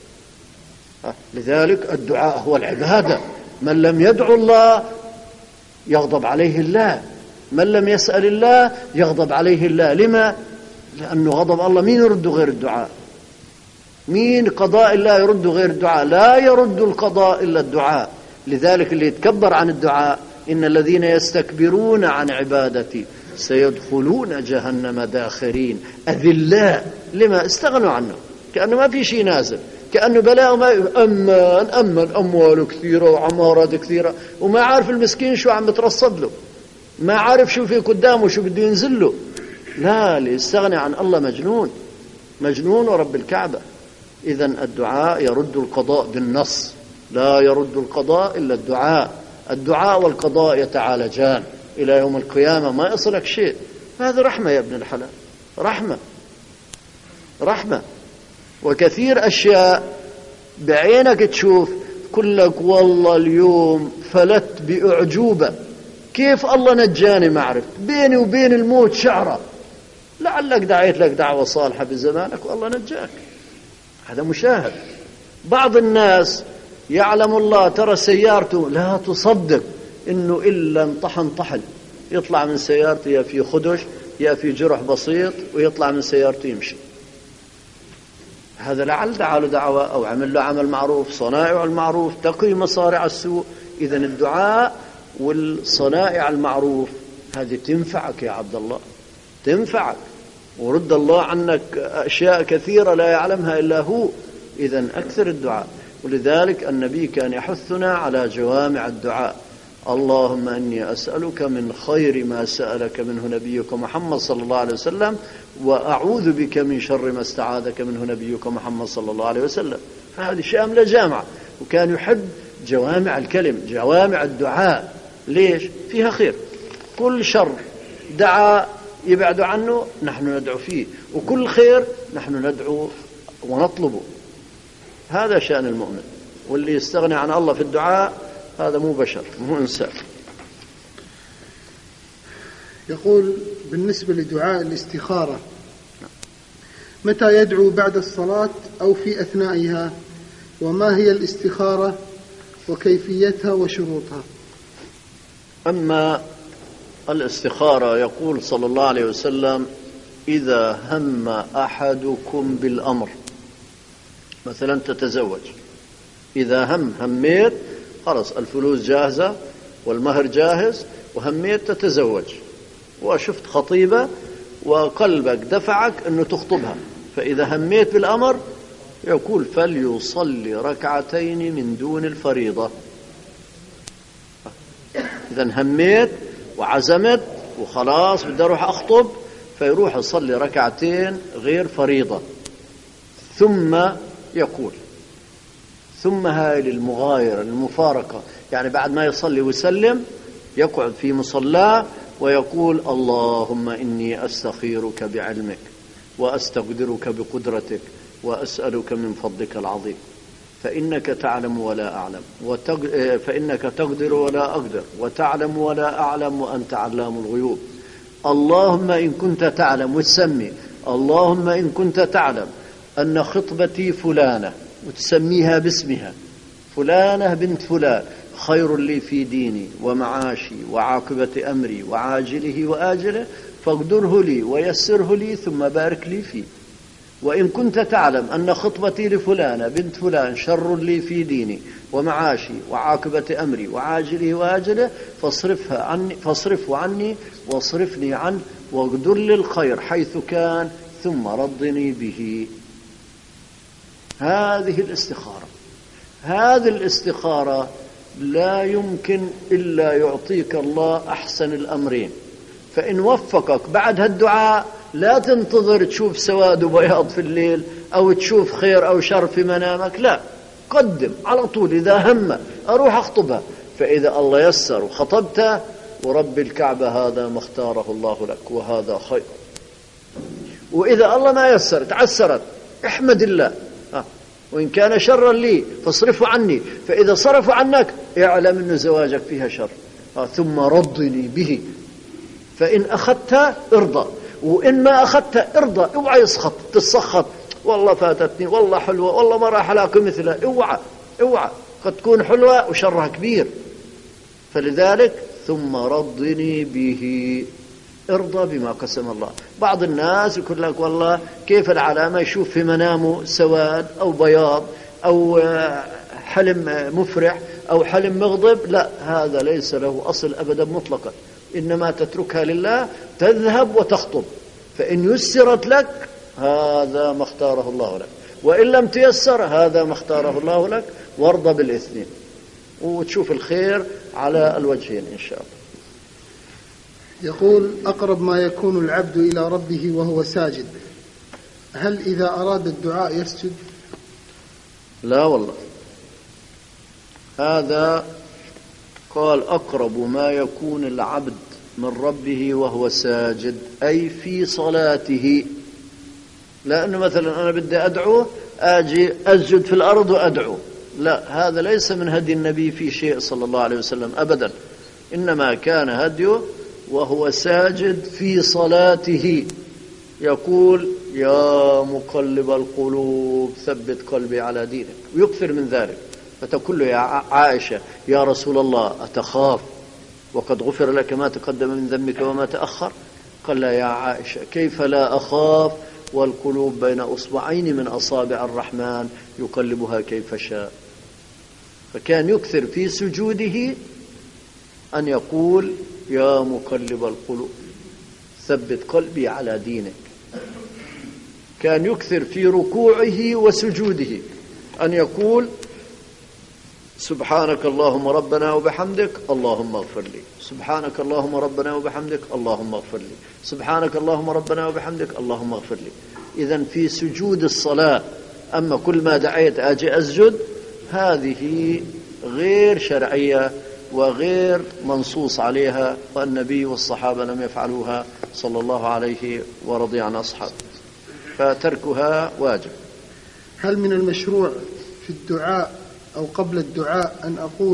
لذلك الدعاء هو العبادة. من لم يدعو الله يغضب عليه الله، من لم يسأل الله يغضب عليه الله. لما؟ لأنه غضب الله مين يرد غير الدعاء؟ مين قضاء الله يرد غير الدعاء؟ لا يرد القضاء إلا الدعاء. لذلك اللي يتكبر عن الدعاء: إن الذين يستكبرون عن عبادتي سيدخلون جهنم داخرين أذلاء. لما؟ استغنوا عنه، كأنه ما في شيء نازل، كأنه بلاء ما أمن أمن أمواله كثيرة وعمارات كثيرة، وما عارف المسكين شو عم بترصد له، ما عارف شو في قدامه شو بده ينزل له. لا، اللي يستغني عن الله مجنون، مجنون ورب الكعبة. إذن الدعاء يرد القضاء بالنص، لا يرد القضاء إلا الدعاء. الدعاء والقضاء يتعالجان إلى يوم القيامة، ما يصلك شيء. هذا رحمة يا ابن الحلال، رحمة رحمة. وكثير أشياء بعينك تشوف كلك والله اليوم فلت بأعجوبة، كيف الله نجاني ما عرفت، بيني وبين الموت شعرة، لعلك دعيت لك دعوة صالحة بزمانك والله نجاك. هذا مشاهد. بعض الناس يعلم الله ترى سيارته لا تصدق إنه إلا انطحن طحن، يطلع من سيارته يا في خدش يا في جرح بسيط، ويطلع من سيارته يمشي. هذا لعل دعا له دعوة أو عمل له عمل معروف، صنائع المعروف تقي مصارع السوء. إذن الدعاء والصنائع المعروف هذه تنفعك يا عبد الله، تنفعك، ورد الله عنك أشياء كثيرة لا يعلمها إلا هو. إذن أكثر الدعاء. ولذلك النبي كان يحثنا على جوامع الدعاء: اللهم إني أسألك من خير ما سألك منه نبيك محمد صلى الله عليه وسلم، وأعوذ بك من شر ما استعاذك منه نبيك محمد صلى الله عليه وسلم. فهذه شاملة جامعة. وكان يحب جوامع الكلم، جوامع الدعاء. ليش؟ فيها خير. كل شر دعا يبعد عنه نحن ندعو فيه، وكل خير نحن ندعو ونطلبه. هذا شأن المؤمن. واللي يستغني عن الله في الدعاء هذا مو بشر، مو إنسان. يقول: بالنسبة لدعاء الاستخارة، متى يدعو بعد الصلاة أو في أثنائها؟ وما هي الاستخارة وكيفيتها وشروطها؟ أما الاستخارة يقول صلى الله عليه وسلم: إذا هم أحدكم بالأمر، مثلا تتزوج، إذا هم هميت خلص الفلوس جاهزة والمهر جاهز وهميت تتزوج، وشفت خطيبة وقلبك دفعك أنه تخطبها، فإذا هميت بالأمر يقول: فليصلي ركعتين من دون الفريضة. إذا هميت وعزمت وخلاص بدي أروح أخطب، فيروح يصلي ركعتين غير فريضة. ثم يقول، ثم هاي للمغايرة المفارقة، يعني بعد ما يصلي ويسلم يقعد في مصلاه ويقول: اللهم إني أستخيرك بعلمك وأستقدرك بقدرتك وأسألك من فضلك العظيم، فإنك تعلم ولا أعلم، وتق... فإنك تقدر ولا أقدر، وتعلم ولا أعلم، وأنت علام الغيوب. اللهم إن كنت تعلم، وتسمي اللهم إن كنت تعلم أن خطبتي فلانة، وتسميها باسمها، فلانة بنت فلان، خير لي في ديني ومعاشي وعاقبة أمري وعاجله وآجله، فاقدره لي ويسره لي ثم بارك لي فيه. وإن كنت تعلم أن خطبتي لفلانة بنت فلان شر لي في ديني ومعاشي وعاقبة أمري وعاجله وآجله، فاصرفها عني فاصرفه عني واصرفني عنه، واقدر لي الخير حيث كان ثم رضني به. هذه الاستخارة، هذه الاستخارة لا يمكن إلا يعطيك الله أحسن الأمرين. فإن وفقك بعد هالدعاء لا تنتظر تشوف سواد وبياض في الليل أو تشوف خير أو شر في منامك، لا، قدم على طول. إذا هم أروح أخطبها، فإذا الله يسر وخطبته ورب الكعبة هذا ما اختاره الله لك وهذا خير. وإذا الله ما يسر تعسرت، احمد الله. ها. وإن كان شرا لي فاصرفه عني، فإذا صرفوا عنك اعلم أن زواجك فيها شر. ها. ثم رضني به، فإن أخذتها ارضى، وإن ما أخذتها ارضى. اوعى يسخط تسخط، والله فاتتني، والله حلوة، والله ما راح ألاقي مثلها. اوعى اوعى، قد تكون حلوة وشرها كبير. فلذلك ثم رضني به، ارضى بما قسم الله. بعض الناس يقول لك والله كيف العلامة، يشوف في منامه سواد أو بياض أو حلم مفرح أو حلم مغضب. لا، هذا ليس له أصل أبدا مطلقا، إنما تتركها لله، تذهب وتخطب. فإن يسرت لك هذا ما اختاره الله لك، وإن لم تيسر هذا ما اختاره الله لك، وارضى بالاثنين وتشوف الخير على الوجهين إن شاء الله. يقول: أقرب ما يكون العبد إلى ربه وهو ساجد، هل إذا أراد الدعاء يسجد؟ لا والله، هذا قال أقرب ما يكون العبد من ربه وهو ساجد، أي في صلاته. لأنه مثلا أنا بدي أدعو أجي أسجد في الأرض وأدعو، لا، هذا ليس من هدي النبي في شيء صلى الله عليه وسلم أبدا. إنما كان هديه وهو ساجد في صلاته يقول: يا مقلب القلوب ثبت قلبي على دينك، ويكثر من ذلك. فتقول له يا عائشة: يا رسول الله أتخاف وقد غفر لك ما تقدم من ذنبك وما تأخر؟ قال: لا يا عائشة، كيف لا أخاف والقلوب بين أصبعين من أصابع الرحمن يقلبها كيف شاء. فكان يكثر في سجوده أن يقول: يا مقلب القلوب ثبت قلبي على دينك. كان يكثر في ركوعه وسجوده أن يقول: سبحانك اللهم ربنا وبحمدك اللهم اغفر لي، سبحانك اللهم ربنا وبحمدك اللهم اغفر لي، سبحانك اللهم ربنا وبحمدك اللهم اغفر لي. إذن في سجود الصلاة. أما كل ما دعيت أجي أسجد، هذه غير شرعية وغير منصوص عليها، والنبي والصحابة لم يفعلوها صلى الله عليه ورضي عن أصحابه، فتركها واجب. هل من المشروع في الدعاء أو قبل الدعاء أن أقول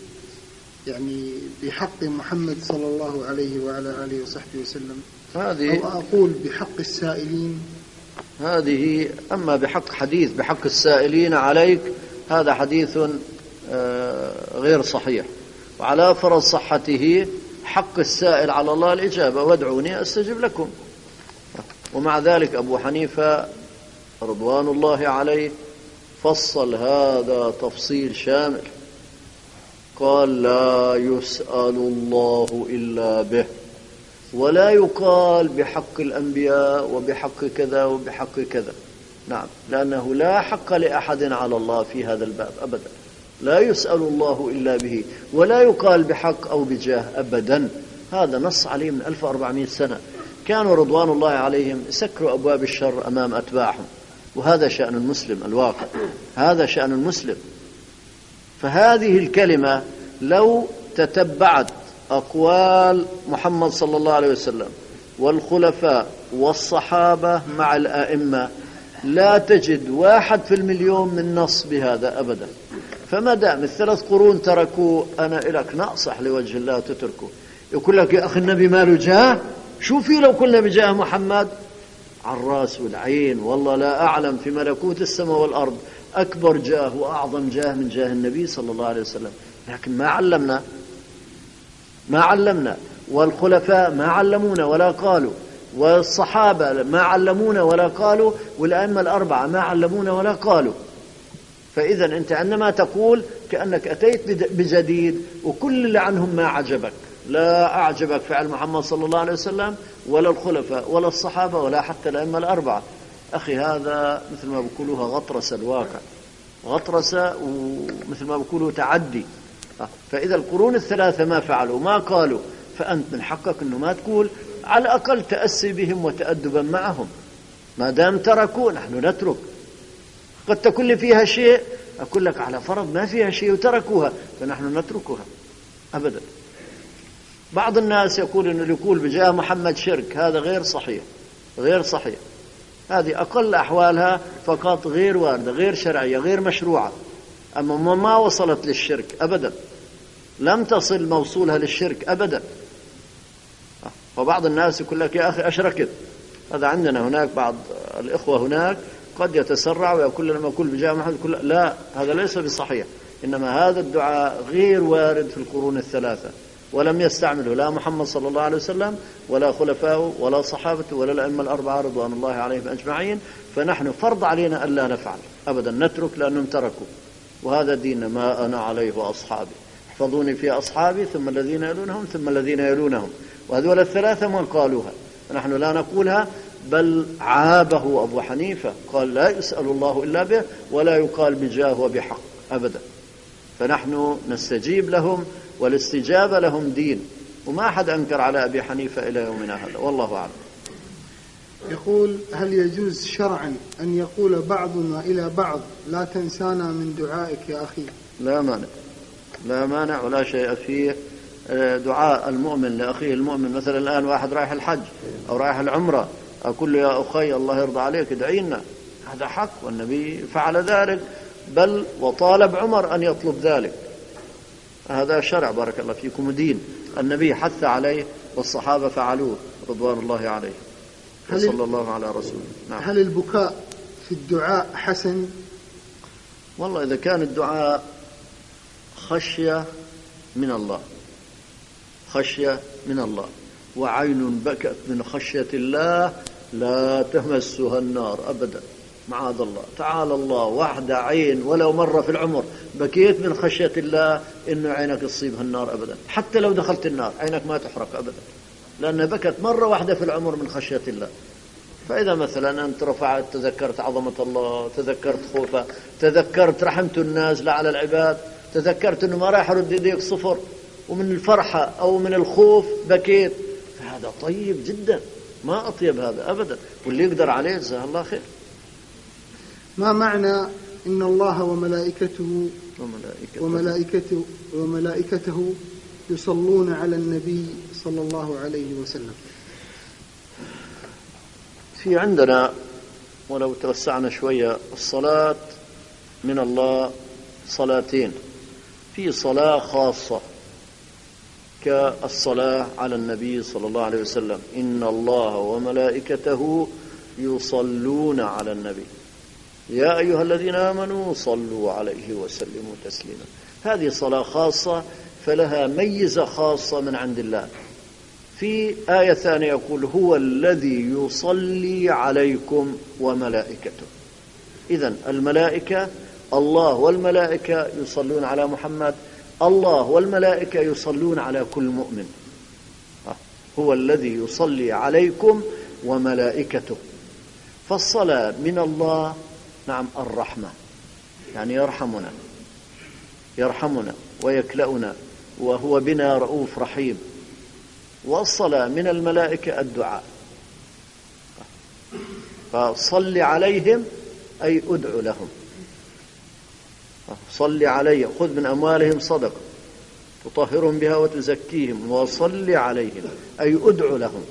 يعني بحق محمد صلى الله عليه وعلى آله وصحبه وسلم، هذه أو أقول بحق السائلين؟ هذه أما بحق حديث بحق السائلين عليك، هذا حديث غير صحيح. وعلى فرض صحته حق السائل على الله الإجابة: وادعوني أستجب لكم. ومع ذلك أبو حنيفة رضوان الله عليه فصل هذا تفصيل شامل، قال: لا يسأل الله إلا به، ولا يقال بحق الأنبياء وبحق كذا وبحق كذا. نعم، لأنه لا حق لأحد على الله في هذا الباب أبدا. لا يسأل الله إلا به، ولا يقال بحق أو بجاه أبدا. هذا نص عليه من ألف وأربعمائة سنة. كانوا رضوان الله عليهم يسكروا أبواب الشر أمام أتباعهم، وهذا شأن المسلم الواقع، هذا شأن المسلم. فهذه الكلمة لو تتبعت أقوال محمد صلى الله عليه وسلم والخلفاء والصحابة مع الأئمة لا تجد واحد في المليون من نص بهذا أبدا. فما دام الثلاث قرون تركوا، أنا إلك نأصح لوجه الله تتركوا. يقول لك يا أخي النبي ما له جاه، شو في لو كنا بجاه محمد؟ على الراس والعين، والله لا أعلم في ملكوت السماء والأرض أكبر جاه وأعظم جاه من جاه النبي صلى الله عليه وسلم، لكن ما علمنا ما علمنا والخلفاء ما علمونا ولا قالوا، والصحابة ما علمونا ولا قالوا، والأئمة الأربعة ما علمونا ولا قالوا. فإذا أنت عندما تقول كأنك أتيت بجديد، وكل اللي عنهم ما عجبك، لا أعجبك فعل محمد صلى الله عليه وسلم ولا الخلفاء ولا الصحابة ولا حتى الأئمة الأربعة. أخي هذا مثل ما بيقولوها غطرسة الواقع، غطرسة ومثل ما بيقولوا تعدي. فإذا القرون الثلاثة ما فعلوا ما قالوا، فأنت من حقك أنه ما تقول، على الأقل تأسي بهم وتأدبا معهم. ما دام تركوا نحن نترك. قد تكون لي فيها شيء، أقول لك على فرض ما فيها شيء وتركوها، فنحن نتركها أبدا. بعض الناس يقول أنه يقول بجاه محمد شرك، هذا غير صحيح، غير صحيح. هذه أقل أحوالها فقط غير واردة، غير شرعية، غير مشروعة، أما ما وصلت للشرك أبدا، لم تصل موصولها للشرك أبدا. وبعض الناس يقول لك يا أخي أشركت. هذا عندنا هناك بعض الإخوة هناك قد يتسرع ويقول لما يقول بجاه محمد يقول لا، هذا ليس بصحيح. إنما هذا الدعاء غير وارد في القرون الثلاثة، ولم يستعمله لا محمد صلى الله عليه وسلم ولا خلفاؤه ولا صحابته ولا الأئمة الأربعة رضوان الله عليهم أجمعين. فنحن فرض علينا ألا نفعل أبدا، نترك لأنهم تركوا، وهذا دين ما أنا عليه وأصحابي. احفظوني في أصحابي ثم الذين يلونهم ثم الذين يلونهم، وهذول الثلاثة من قالوها، نحن لا نقولها. بل عابه أبو حنيفة، قال لا يسأل الله إلا به ولا يقال بجاه وبحق أبدا. فنحن نستجيب لهم، والاستجابة لهم دين، وما أحد أنكر على أبي حنيفة إلى يومنا هذا، والله أعلم. يقول هل يجوز شرعا أن يقول بعضنا إلى بعض لا تنسانا من دعائك يا أخي؟ لا مانع، لا مانع ولا شيء فيه. دعاء المؤمن لأخيه المؤمن، مثلا الآن واحد رايح الحج أو رايح العمرة، أقول له يا أخي الله يرضى عليك ادعي لنا، هذا حق، والنبي فعل ذلك، بل وطالب عمر أن يطلب ذلك. هذا شرع بارك الله فيكم دين، النبي حث عليه والصحابة فعلوه رضوان الله عليه، صلى الله على رسوله. نعم. هل البكاء في الدعاء حسن؟ والله إذا كان الدعاء خشية من الله، خشية من الله، وعين بكت من خشية الله لا تمسها النار أبدا، معاذ الله تعالى الله، واحدة عين ولو مرة في العمر بكيت من خشية الله إنه عينك تصيبها النار أبدا، حتى لو دخلت النار عينك ما تحرق أبدا، لأنها بكت مرة واحدة في العمر من خشية الله. فإذا مثلا أنت رفعت تذكرت عظمة الله، تذكرت خوفه، تذكرت رحمة الناس لا على العباد، تذكرت أنه ما راح يرد يديك صفر، ومن الفرحة أو من الخوف بكيت، فهذا طيب جدا، ما أطيب هذا أبدا، واللي يقدر عليه جزاه الله خير. ما معنى إن الله وملائكته وملائكته, وملائكته, وملائكته يصلون على النبي صلى الله عليه وسلم؟ في عندنا ولو توسعنا شوية، الصلاة من الله صلاتين، في صلاة خاصة كالصلاة على النبي صلى الله عليه وسلم، إن الله وملائكته يصلون على النبي يا أيها الذين آمنوا صلوا عليه وسلموا تسليما. هذه صلاة خاصة فلها ميزة خاصة من عند الله. في آية ثانية يقول هو الذي يصلي عليكم وملائكته. إذن الملائكة، الله والملائكة يصلون على محمد، الله والملائكة يصلون على كل مؤمن. هو الذي يصلي عليكم وملائكته. فالصلاة من الله نعم الرحمة، يعني يرحمنا يرحمنا ويكلأنا وهو بنا رؤوف رحيم. والصلاة من الملائكة الدعاء، فصل عليهم أي أدعو لهم، صل عليهم، خذ من أموالهم صدقة تطهرهم بها وتزكيهم، وصل عليهم أي أدعو لهم.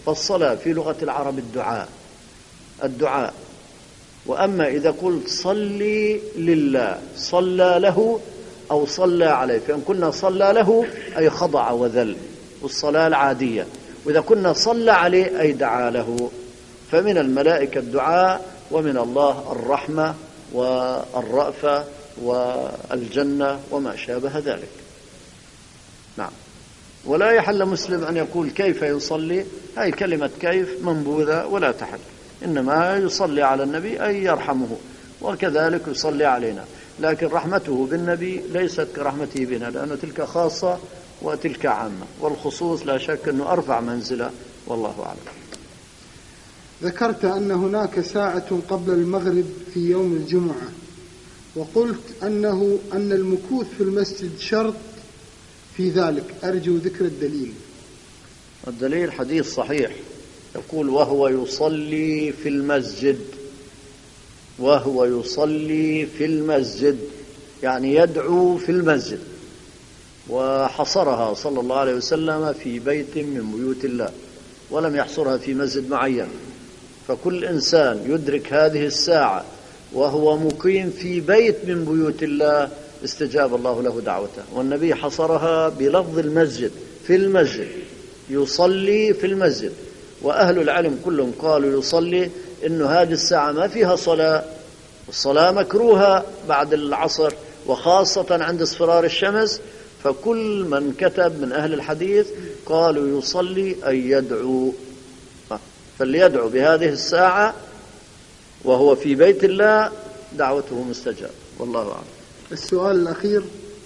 فالصلاة في لغة العرب الدعاء الدعاء. وأما إذا قلت صلي لله، صلى له أو صلى عليه، فإن كنا صلى له أي خضع وذل والصلاة العادية، وإذا كنا صلى عليه أي دعا له. فمن الملائكة الدعاء، ومن الله الرحمة والرأفة والجنة وما شابه ذلك. نعم. ولا يحل مسلم أن يقول كيف يصلي، هاي كلمة كيف منبوذة ولا تحل، إنما يصلي على النبي أي يرحمه، وكذلك يصلي علينا. لكن رحمته بالنبي ليست كرحمته بنا، لأن تلك خاصة وتلك عامة، والخصوص لا شك أنه أرفع منزلة، والله أعلم. ذكرت أن هناك ساعة قبل المغرب في يوم الجمعة، وقلت أنه أن المكوث في المسجد شرط في ذلك، أرجو ذكر الدليل. الدليل حديث صحيح يقول وهو يصلي في المسجد، وهو يصلي في المسجد يعني يدعو في المسجد، وحصرها صلى الله عليه وسلم في بيت من بيوت الله، ولم يحصرها في مسجد معين. فكل إنسان يدرك هذه الساعة وهو مقيم في بيت من بيوت الله استجاب الله له دعوته. والنبي حصرها بلفظ المسجد، في المسجد يصلي في المسجد. وأهل العلم كلهم قالوا يصلي إنه هذه الساعة ما فيها صلاة، الصلاة مكروهة بعد العصر وخاصة عند اصفرار الشمس. فكل من كتب من أهل الحديث قالوا يصلي أي يدعو، فليدعو بهذه الساعة وهو في بيت الله دعوته مستجاب، والله أعلم. السؤال الأخير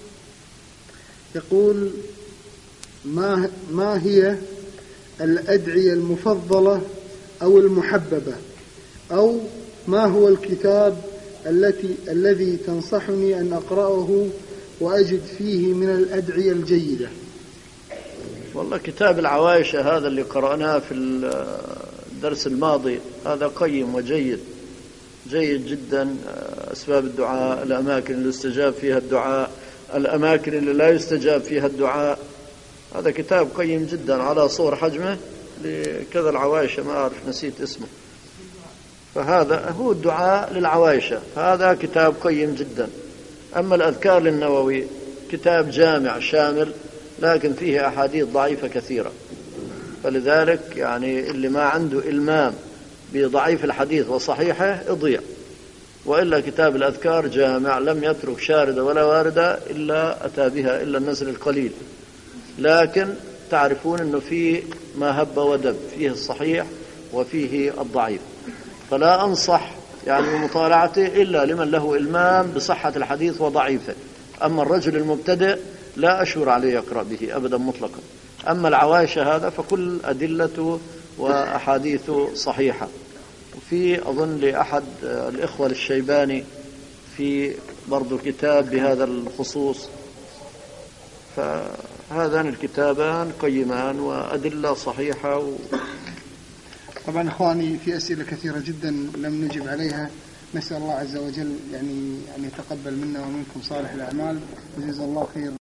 يقول ما ما هي الأدعية المفضلة أو المحببة، أو ما هو الكتاب التي الذي تنصحني أن أقرأه وأجد فيه من الأدعية الجيدة؟ والله كتاب العوايشة هذا اللي قرأناه في الدرس الماضي هذا قيم وجيد، جيد جدا. أسباب الدعاء، الأماكن اللي يستجاب فيها الدعاء، الأماكن اللي لا يستجاب فيها الدعاء، هذا كتاب قيم جدا على صور حجمه لكذا العوايشة، ما أعرف نسيت اسمه. فهذا هو الدعاء للعوايشة، هذا كتاب قيم جدا. أما الأذكار للنووي كتاب جامع شامل، لكن فيه أحاديث ضعيفة كثيرة، فلذلك يعني اللي ما عنده إلمام بضعيف الحديث وصحيحه يضيع. وإلا كتاب الأذكار جامع، لم يترك شاردة ولا واردة إلا أتى بها إلا النزل القليل، لكن تعرفون أنه فيه ما هب ودب، فيه الصحيح وفيه الضعيف. فلا أنصح يعني بمطالعته إلا لمن له إلمام بصحة الحديث وضعيفه. أما الرجل المبتدئ لا أشور عليه يقرأ به أبدا مطلقا. أما العوايشة هذا فكل أدلته وأحاديثه صحيحة. وفي أظن لأحد الإخوة الشيباني في برضو كتاب بهذا الخصوص، فهذان الكتابان قيمان وأدلة صحيحة و... طبعا إخواني في أسئلة كثيرة جدا لم نجب عليها، نسأل الله عز وجل يعني أن يتقبل منا ومنكم صالح الأعمال، وجزا الله خير.